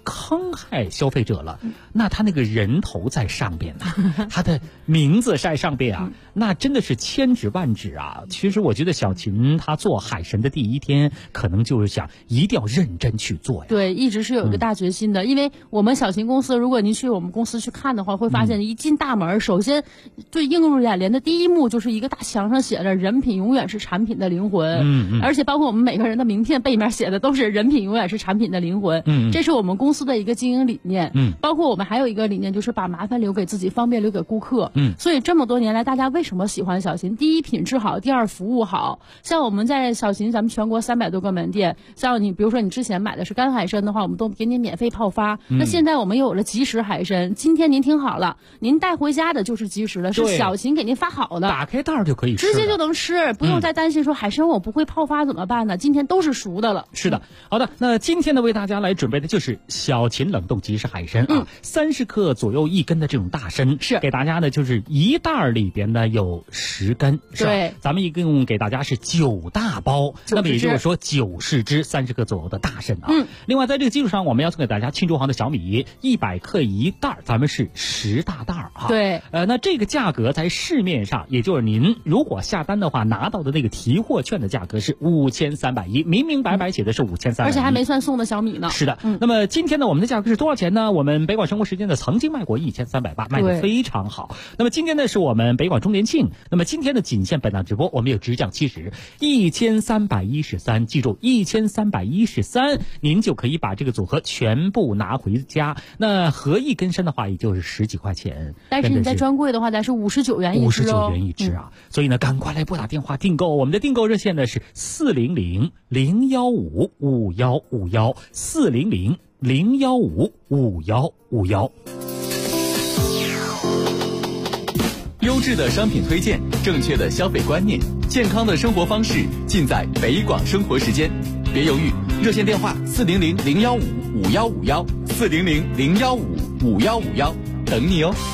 坑害消费者了，那他那个人头在上边呢，他的名字在上边啊，那真的是千指万指啊。其实我觉得小秦他做海神的第一天，可能就是想一定要认真去做呀。 对，一直是有一个大决心的，因为我们小秦公司，如果您去我们公司去看的话，会发现一进大门，首先最映入眼帘的第一幕就是一个大墙上写着"人品永远是产品的灵魂"，而且包括我们每个人的名片背面写的都是"人品永远是产品的灵魂"，这是我们公司的一个经营理念。包括我们还有一个理念，就是把麻烦留给自己，方便留给顾客。所以这么多年来，大家为什么喜欢小秦？第一，品质好；第二，服务好。像我们在小秦，咱们全国300多个门店，像你比如说你之前买的是干海参的话，我们都给你免费泡发。那现在我们又有了即食海参，今天您听好了，您带回家的就是即食的，是小秦给您发好的， 打开袋就可以吃， 直接就能吃，不用再担心说海参我不会泡发怎么办呢？今天都是熟的了。 是的，好的，那今天呢为大家来准备的就是小秦冷冻即食海参啊，30克左右1根的这种大参，是给大家呢就是一袋里边呢有10根，是吧？ 对， 咱们一共给大家是9大包，那么也就是说90只30克左右的大参啊。另外在这个基础上，我们要送给大家庆州行的小米100克1袋，咱们是10大袋啊。 对， 那这个价格在市面上，也就是您如果下单的话拿到的那个提货券的价格是5310，明明白白写的是5310， 而且还没算送的小米呢。 是的，那么今天呢，我们的价格是多少钱呢？我们北广生活时间呢曾经卖过1380，卖得非常好。那么今天呢是我们北广周年庆，那么今天的仅限本档直播，我们有直降70，1313，记住1313，您就可以把这个组合全部拿回家。那合一根参的话，也就是10几块钱， 但是你在专柜的话，咱是59元一只哦， 59元一只啊。所以呢，赶快来拨打电话订购，我们的订购热线呢是400-015-5151，400-015-5151。 优质的商品推荐，正确的消费观念，健康的生活方式，尽在北广生活时间。别犹豫，热线电话400-015-5151，400-015-5151，等你哦。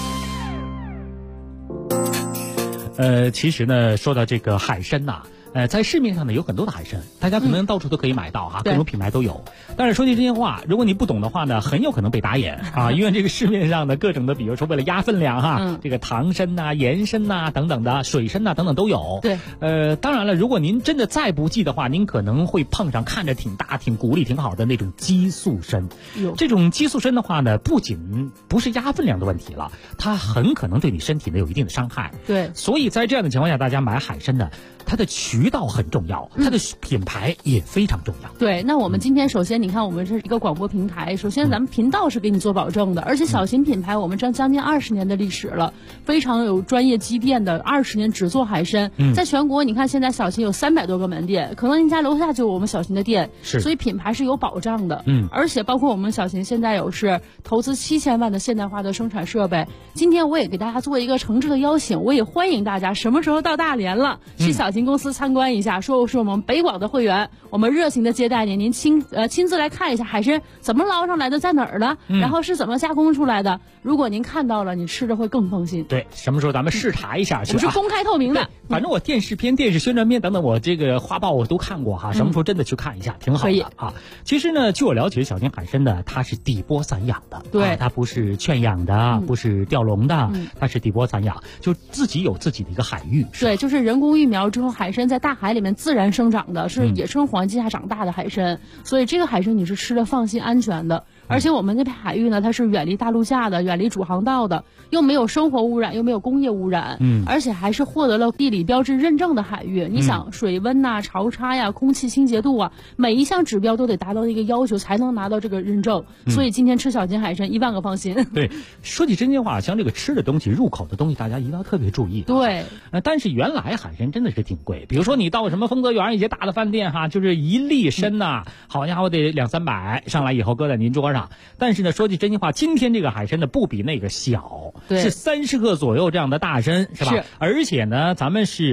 其实呢，说到这个海参呐，在市面上呢有很多的海参，大家可能到处都可以买到哈，各种品牌都有。但是说句真心话，如果你不懂的话呢，很有可能被打眼啊，因为这个市面上的各种的，比如说为了压分量哈，这个糖参呐、盐参呐等等的，水参呐等等都有。 对， 当然了，如果您真的再不济的话，您可能会碰上看着挺大、挺骨力挺好的那种激素参。这种激素参的话呢，不仅不是压分量的问题了，它很可能对你身体呢有一定的伤害。 对， 所以在这样的情况下，大家买海参呢，它的渠道很重要，它的品牌也非常重要。 对，那我们今天首先你看，我们是一个广播平台，首先咱们频道是给你做保证的，而且小秦品牌我们将近20年的历史了，非常有专业积淀的，20年只做海参。在全国你看现在小秦有300多个门店，可能您家楼下就有我们小秦的店，所以品牌是有保障的。而且包括我们小秦现在有是投资7000万的现代化的生产设备。今天我也给大家做一个诚挚的邀请，我也欢迎大家什么时候到大连了，去小秦公司参观一下，说是我们北广的会员，我们热情的接待您，您亲自来看一下海参怎么捞上来的，在哪儿的，然后是怎么加工出来的。如果您看到了，你吃着会更放心。 对，什么时候咱们视察一下去？ 我是公开透明的， 反正我电视片、电视宣传片等等，我这个画报我都看过哈。什么时候真的去看一下，挺好的啊。其实呢，据我了解，小秦海参呢，它是底波散养的， 对， 它不是圈养的，不是钓笼的，它是底波散养，就自己有自己的一个海域。 对，就是人工育苗之后，海参在大海里面自然生长的，是野生环境下长大的海参，所以这个海参你是吃的放心安全的。而且我们那片海域呢，它是远离大陆架的，远离主航道的，又没有生活污染，又没有工业污染，而且还是获得了地理标志认证的海域。你想水温呐、潮差呀、空气清洁度啊，每一项指标都得达到一个要求才能拿到这个认证。所以今天吃小秦海参10000个放心。 对，说起真心话，像这个吃的东西、入口的东西，大家一定要特别注意。 对， 但是原来海参真的是挺贵，比如说你到什么丰泽园一些大的饭店哈，就是1粒参呐，好家伙得200-300，上来以后搁在您桌上。但是呢，说句真心话，今天这个海参呢不比那个小，是30克左右这样的大参，是吧？而且呢，咱们是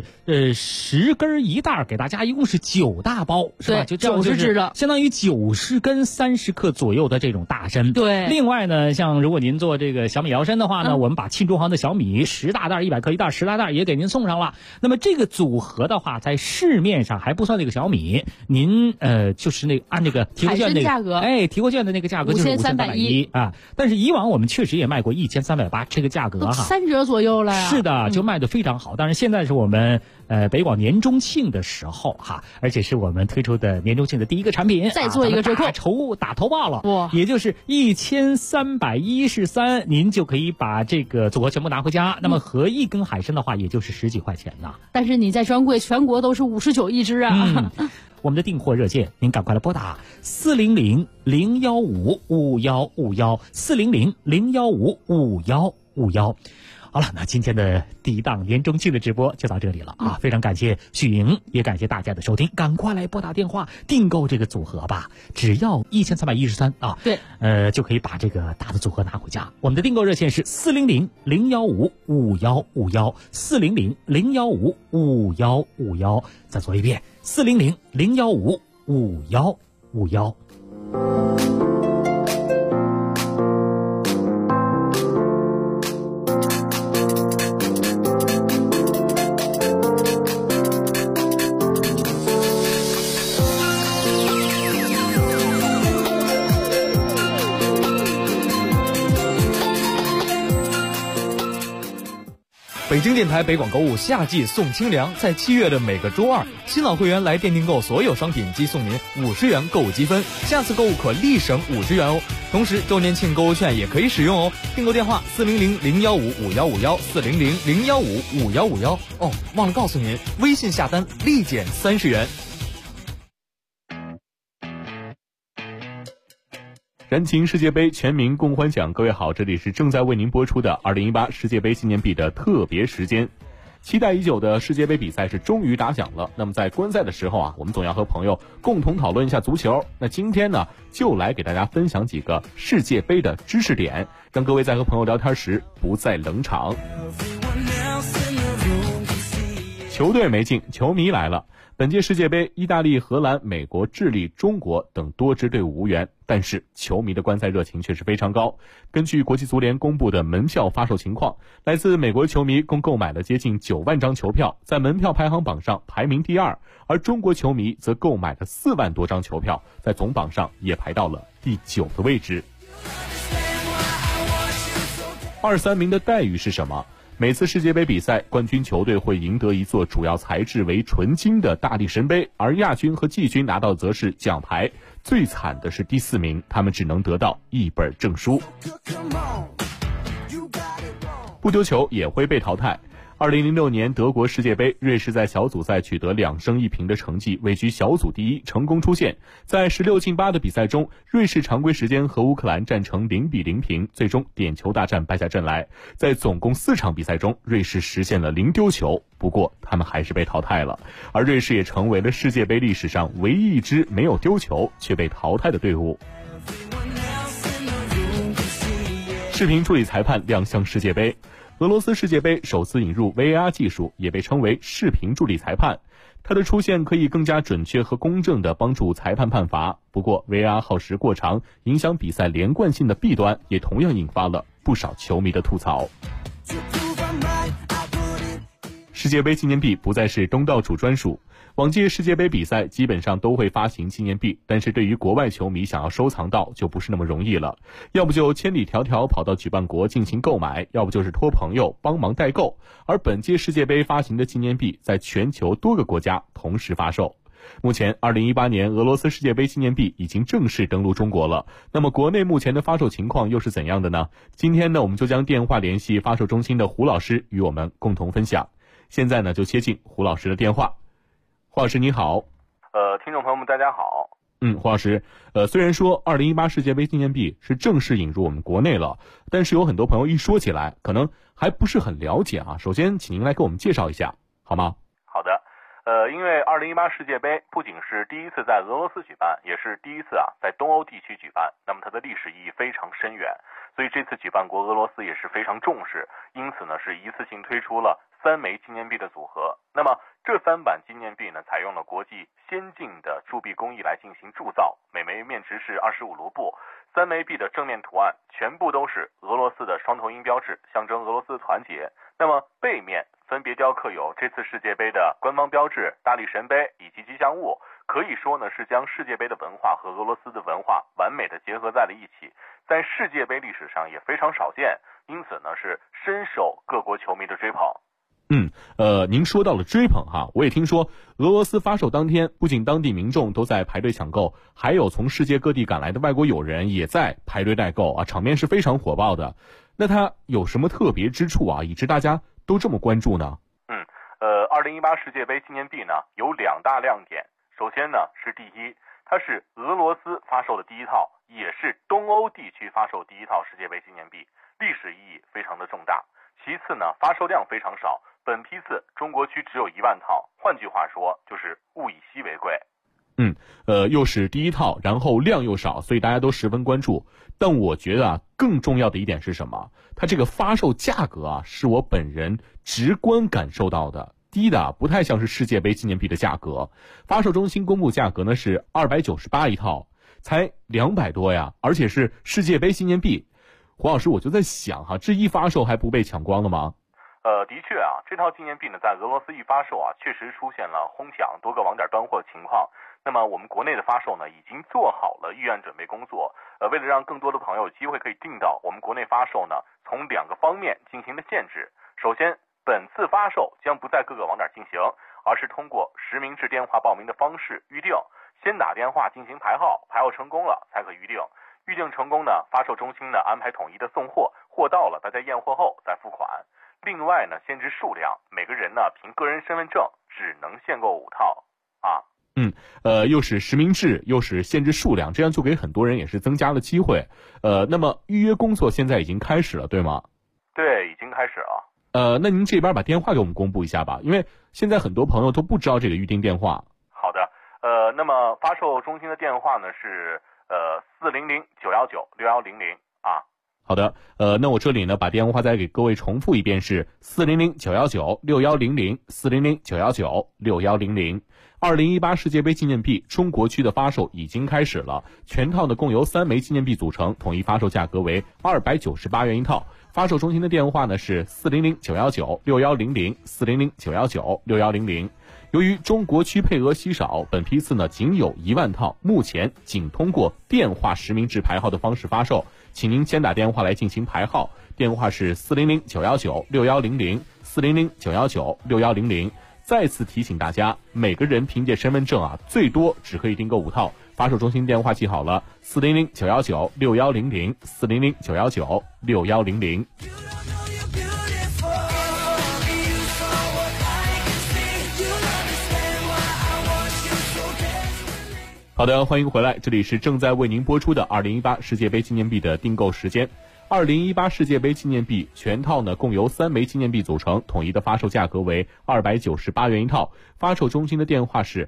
10根1袋，给大家一共是9大包，是吧？就 90只的， 相当于90根30克左右的这种大参。 对。 另外呢，像如果您做这个小米摇参的话呢，我们把庆州行的小米10大袋100克1袋10大袋也给您送上了。那么这个组合的话，在市面上还不算那个小米，您就是那个按那个提货券那个价格， 提货券的那个价格就是5310啊。但是以往我们确实也卖过1380这个价格哈 ，3折左右了呀。 是的，就卖得非常好。当然现在是我们北广年中庆的时候哈，而且是我们推出的年中庆的第一个产品， 再做一个折扣， 打头报了哇，也就是1313，您就可以把这个组合全部拿回家。那么合一根海参的话，也就是10几块钱呐。 但是你在专柜全国都是59一只啊。 我们的订货热线，您赶快来拨打400-015-5151，400-015-5151。好了，那今天的第一档年中庆的直播就到这里了啊！非常感谢许莹，也感谢大家的收听，赶快来拨打电话订购这个组合吧，只要1313啊！ 对， 就可以把这个大的组合拿回家。我们的订购热线是400-015-5151，400-015-5151。再说一遍，400-015-5151。 北京电台北广购物夏季送清凉，在7月的每个周二，新老会员来店订购所有商品即送您50元购物积分，下次购物可立省50元哦。同时周年庆购物券也可以使用哦。订购电话400-015-5151，400-015-5151。哦，忘了告诉您，微信下单立减30元。 燃情世界杯全民共欢奖，各位好，这里是正在为您播出的2018世界杯纪念币的特别时间。期待已久的世界杯比赛是终于打响了。那么在观赛的时候啊，我们总要和朋友共同讨论一下足球。那今天呢，就来给大家分享几个世界杯的知识点，让各位在和朋友聊天时不再冷场。球队没进，球迷来了。本届世界杯，意大利、荷兰、美国、智利、中国等多支队伍无缘，但是球迷的观赛热情却是非常高。根据国际足联公布的门票发售情况，来自美国球迷共购买了接近9万张球票，在门票排行榜上排名第2，而中国球迷则购买了4万多张球票，在总榜上也排到了第9个位置。2、3名的待遇是什么？每次世界杯比赛，冠军球队会赢得一座主要材质为纯金的大力神杯，而亚军和季军拿到则是奖牌。最惨的是第4名，他们只能得到一本证书。不丢球也会被淘汰。2006年德国世界杯，瑞士在小组赛取得2胜1平的成绩，位居小组第1，成功出线。在16进8的比赛中，瑞士常规时间和乌克兰战成0-0平，最终点球大战败下阵来。在总共4场比赛中，瑞士实现了0丢球，不过他们还是被淘汰了。而瑞士也成为了世界杯历史上唯一一支没有丢球却被淘汰的队伍。视频助理裁判亮相世界杯。俄罗斯世界杯首次引入 VAR 技术，也被称为视频助理裁判。它的出现可以更加准确和公正地帮助裁判判罚。不过 VAR 耗时过长，影响比赛连贯性的弊端也同样引发了不少球迷的吐槽。世界杯纪念币不再是东道主专属。往届世界杯比赛基本上都会发行纪念币，但是对于国外球迷想要收藏到就不是那么容易了，要不就千里迢迢跑到举办国进行购买，要不就是托朋友帮忙代购。而本届世界杯发行的纪念币在全球多个国家同时发售。目前2018年俄罗斯世界杯纪念币已经正式登陆中国了，那么国内目前的发售情况又是怎样的呢？今天呢，我们就将电话联系发售中心的胡老师与我们共同分享。现在呢，就接进胡老师的电话。胡老师你好。 听众朋友们大家好。 胡老师，虽然说2018世界杯纪念币是正式引入我们国内了，但是有很多朋友一说起来可能还不是很了解啊。首先请您来给我们介绍一下好吗？ 好的。因为2018世界杯不仅是第一次在俄罗斯举办，也是第一次在东欧地区举办，那么它的历史意义非常深远，所以这次举办国俄罗斯也是非常重视，因此呢是一次性推出了3枚纪念币的组合。那么这3版纪念币呢，采用了国际先进的铸币工艺来进行铸造，每枚面值是25卢布。3枚币的正面图案全部都是俄罗斯的双头鹰标志，象征俄罗斯的团结。那么背面分别雕刻有这次世界杯的官方标志、大力神杯以及吉祥物， 可以说呢是将世界杯的文化和俄罗斯的文化完美的结合在了一起，在世界杯历史上也非常少见，因此呢是深受各国球迷的追捧。 您说到了追捧哈，我也听说俄罗斯发售当天，不仅当地民众都在排队抢购，还有从世界各地赶来的外国友人也在排队代购啊，场面是非常火爆的。那它有什么特别之处啊，以致大家都这么关注呢 ？2018世界杯纪念币呢有2大亮点，首先呢是第一，它是俄罗斯发售的第一套，也是东欧地区发售第一套世界杯纪念币，历史意义非常的重大。其次呢，发售量非常少，本批次中国区只有1万套，换句话说就是物以稀为贵。 又是第一套，然后量又少，所以大家都十分关注。但我觉得更重要的一点是什么？它这个发售价格是我本人直观感受到的，低的不太像是世界杯纪念币的价格。发售中心公布价格呢是298一套，才200多呀，而且是世界杯纪念币。黄老师，我就在想这一发售还不被抢光了吗？ 的确这套纪念币呢，在俄罗斯一发售确实出现了哄抢多个网点断货情况。那么我们国内的发售呢，已经做好了预案准备工作。为了让更多的朋友有机会可以订到，我们国内发售呢，从2个方面进行了限制。首先，本次发售将不在各个网点进行，而是通过实名制电话报名的方式预定，先打电话进行排号，排号成功了才可预定。预定成功呢，发售中心呢安排统一的送货，货到了大家验货后再付款。另外呢，限制数量，每个人呢凭个人身份证只能限购5套又是实名制，又是限制数量，这样就给很多人也是增加了机会。那么预约工作现在已经开始了，对吗？ 对，已经开始了。 那您这边把电话给我们公布一下吧，因为现在很多朋友都不知道这个预订电话。 好的，那么发售中心的电话呢是400-919-6100 好的，那我这里呢把电话再给各位重复一遍，是400-919-6100 400-919-6100。2018世界杯纪念币中国区的发售已经开始了，全套呢共由3枚纪念币组成，统一发售价格为298元一套。发售中心的电话呢是400-919-6100 400-919-6100。由于中国区配额稀少，本批次呢仅有1万套，目前仅通过电话实名制排号的方式发售，请您先打电话来进行排号，电话是400-919-6100 400-919-6100。再次提醒大家，每个人凭借身份证最多只可以订购5套。发售中心电话记好了，400-919-6100 400-919-6100。好的，欢迎回来，这里是正在为您播出的2018世界杯纪念币的订购时间。2018世界杯纪念币全套呢共由3枚纪念币组成，统一的发售价格为298元一套。发售中心的电话是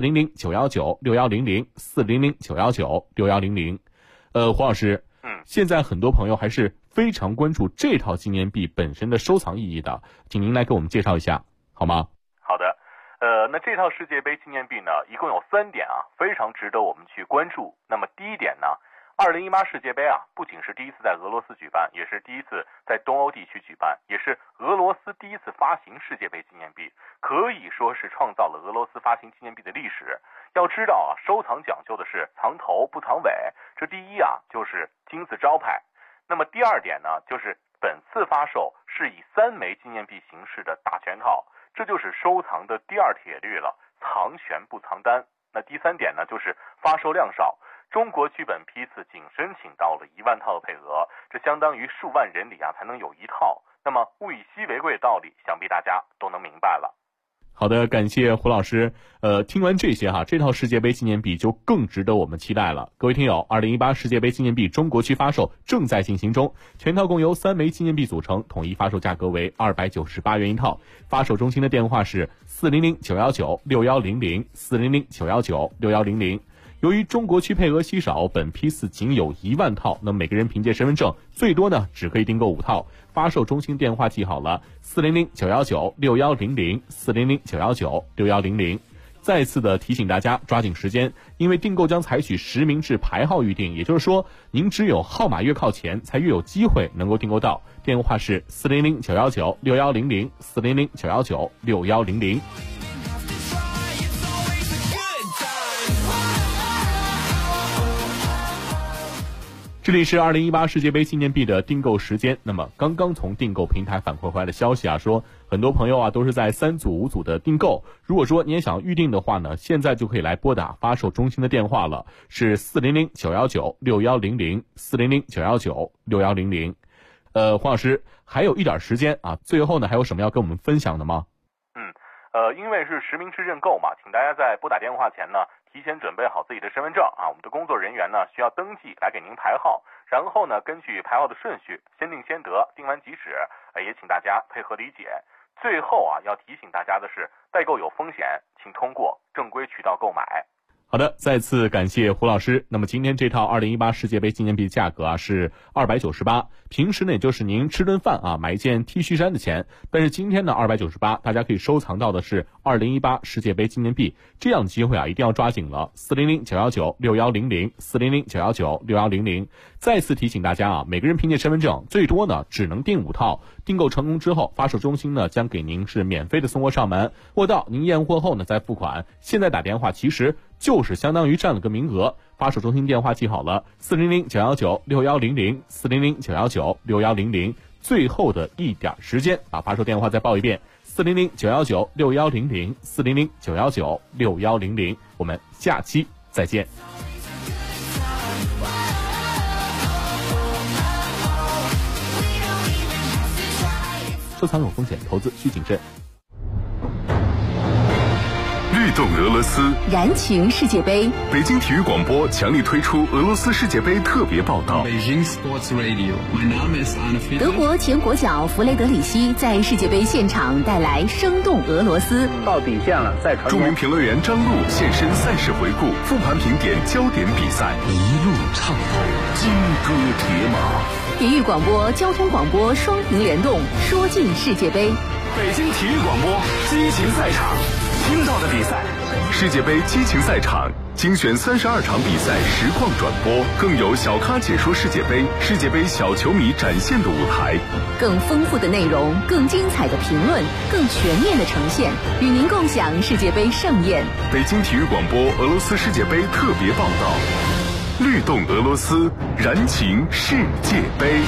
400-919-6100 400-919-6100。黄老师，现在很多朋友还是非常关注这套纪念币本身的收藏意义的，请您来给我们介绍一下好吗？ 好的，那这套世界杯纪念币呢，一共有3点非常值得我们去关注。那么第一点呢，2018世界杯不仅是第一次在俄罗斯举办，也是第一次在东欧地区举办，也是俄罗斯第一次发行世界杯纪念币，可以说是创造了俄罗斯发行纪念币的历史。要知道收藏讲究的是藏头不藏尾，这第一就是金字招牌。那么第二点呢，就是本次发售是以3枚纪念币形式的大全套，这就是收藏的第2铁律了，藏全不藏单。那第3点呢，就是发售量少。中国区本批次仅申请到了1万套的配额，这相当于数万人里才能有1套。那么物以稀为贵的道理，想必大家都能明白了。 好的，感谢胡老师。听完这些这套世界杯纪念币就更值得我们期待了。各位听友，2018世界杯纪念币中国区发售正在进行中，全套共由3枚纪念币组成，统一发售价格为298元一套。发售中心的电话是400-919-6100 400-919-6100。由于中国区配额稀少，本批次仅有1万套，那每个人凭借身份证最多呢只可以订购5套。发售中心电话记好了，400-919-6100 400-919-6100。再次的提醒大家抓紧时间，因为订购将采取实名制排号预订，也就是说您只有号码越靠前才越有机会能够订购到。电话是400-919-6100 400-919-6100。 这里是2018世界杯纪念币的订购时间。那么刚刚从订购平台反馈回来的消息啊，说很多朋友啊都是在3组5组的订购。如果说你也想预定的话呢，现在就可以来拨打发售中心的电话了，是400-919-6100 400-919-6100。黄老师还有一点时间啊，最后呢还有什么要跟我们分享的吗？ 因为是实名制认购嘛，请大家在拨打电话前呢，提前准备好自己的身份证啊，我们的工作人员呢需要登记来给您排号，然后呢根据排号的顺序先定先得，定完即止，也请大家配合理解。最后啊，要提醒大家的是，代购有风险，请通过正规渠道购买。 好的，再次感谢胡老师。那么今天这套2018世界杯纪念币价格啊是298，平时呢也就是您吃顿饭啊买一件 T 恤衫的钱，但是今天呢298，大家可以收藏到的是2018世界杯纪念币，这样的机会啊一定要抓紧了。400-919-6100 400-919-6100。再次提醒大家啊，每个人凭借身份证最多呢只能订5套，订购成功之后，发售中心呢将给您是免费的送货上门，货到您验货后呢再付款。现在打电话其实就是相当于占了个名额，发售中心电话记好了，400-919-6100 400-919-6100。最后的一点时间，把发售电话再报一遍，400-919-6100 400-919-6100。我们下期再见。收藏有风险，投资需谨慎。 律动俄罗斯， 燃情世界杯。 北京体育广播强力推出俄罗斯世界杯特别报道。 德国前国脚弗雷德里希在世界杯现场带来生动俄罗斯。 到底线了，再传。 著名评论员张璐现身赛事回顾，复盘评点焦点比赛，一路畅通，金戈铁马。 体育广播、交通广播双屏联动，说尽世界杯。 北京体育广播激情赛场，听到的比赛，世界杯激情赛场精选32场比赛实况转播，更有小咖解说世界杯，世界杯小球迷展现的舞台， 更丰富的内容，更精彩的评论，更全面的呈现，与您共享世界杯盛宴。 北京体育广播俄罗斯世界杯特别报道，律动俄罗斯，燃情世界杯。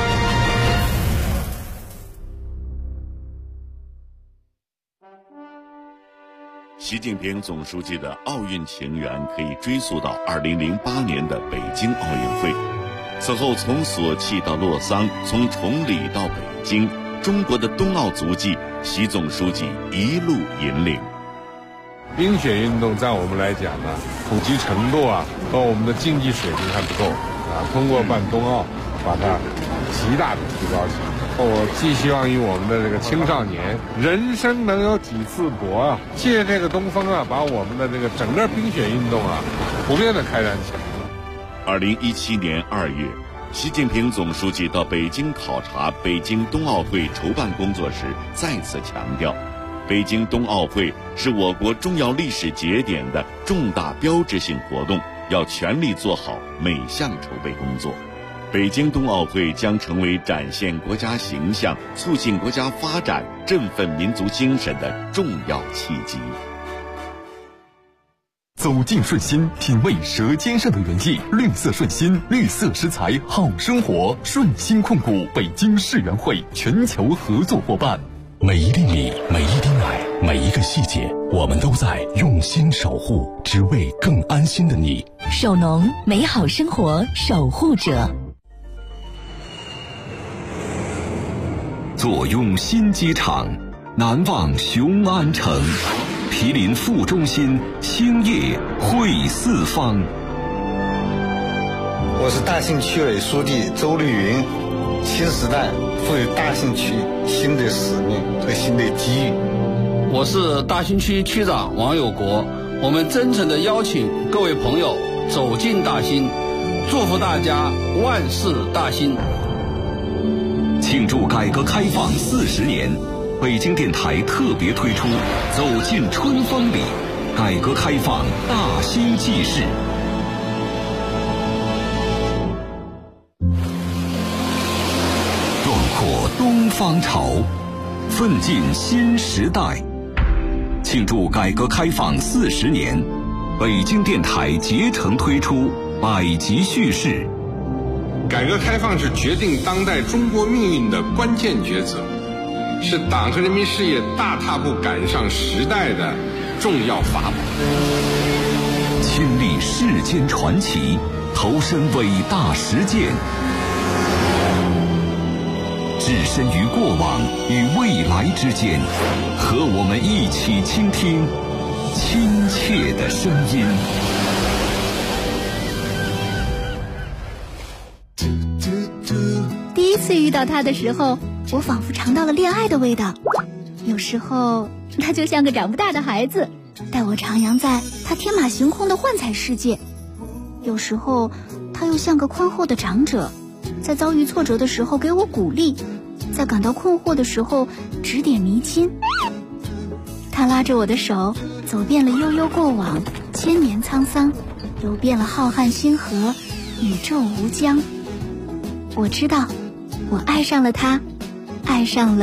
习近平总书记的奥运情缘可以追溯到2008年的北京奥运会，此后从索契到洛桑，从崇礼到北京，中国的冬奥足迹，习总书记一路引领。 冰雪运动在我们来讲呢，普及程度啊和我们的竞技水平还不够啊，通过办冬奥把它极大的提高起来。我寄希望于我们的这个青少年，人生能有几次搏啊，借这个东风啊，把我们的这个整个冰雪运动啊普遍的开展起来。 2017年2月，习近平总书记到北京考察北京冬奥会筹办工作时，再次强调，北京冬奥会是我国重要历史节点的重大标志性活动，要全力做好每项筹备工作。北京冬奥会将成为展现国家形象、促进国家发展、振奋民族精神的重要契机。 走进顺心，品味舌尖上的原意。绿色顺心，绿色食材，好生活。顺心控股北京世园会全球合作伙伴。 每一粒米，每一滴奶，每一个细节，我们都在用心守护，只为更安心的你。 首农，美好生活守护者。 坐拥新机场，难忘雄安城，毗邻副中心，兴业汇四方。 我是大兴区委书记周绿云。新时代赋予大兴区新的使命和新的机遇。 我是大兴区区长王有国，我们真诚地邀请各位朋友走进大兴，祝福大家万事大兴。 庆祝改革开放40年，北京电台特别推出《走进春风里》，改革开放大兴纪事。壮阔东方潮，奋进新时代。庆祝改革开放40年，北京电台竭诚推出百集叙事， 改革开放是决定当代中国命运的关键抉择，是党和人民事业大踏步赶上时代的重要法宝。 亲历世间传奇，投身伟大实践，置身于过往与未来之间，和我们一起倾听亲切的声音。 第一次遇到他的时候，我仿佛尝到了恋爱的味道。有时候他就像个长不大的孩子，带我徜徉在他天马行空的幻彩世界；有时候他又像个宽厚的长者，在遭遇挫折的时候给我鼓励，在感到困惑的时候指点迷津。他拉着我的手，走遍了悠悠过往，千年沧桑，游遍了浩瀚星河，宇宙无疆。我知道，我爱上了他，爱上了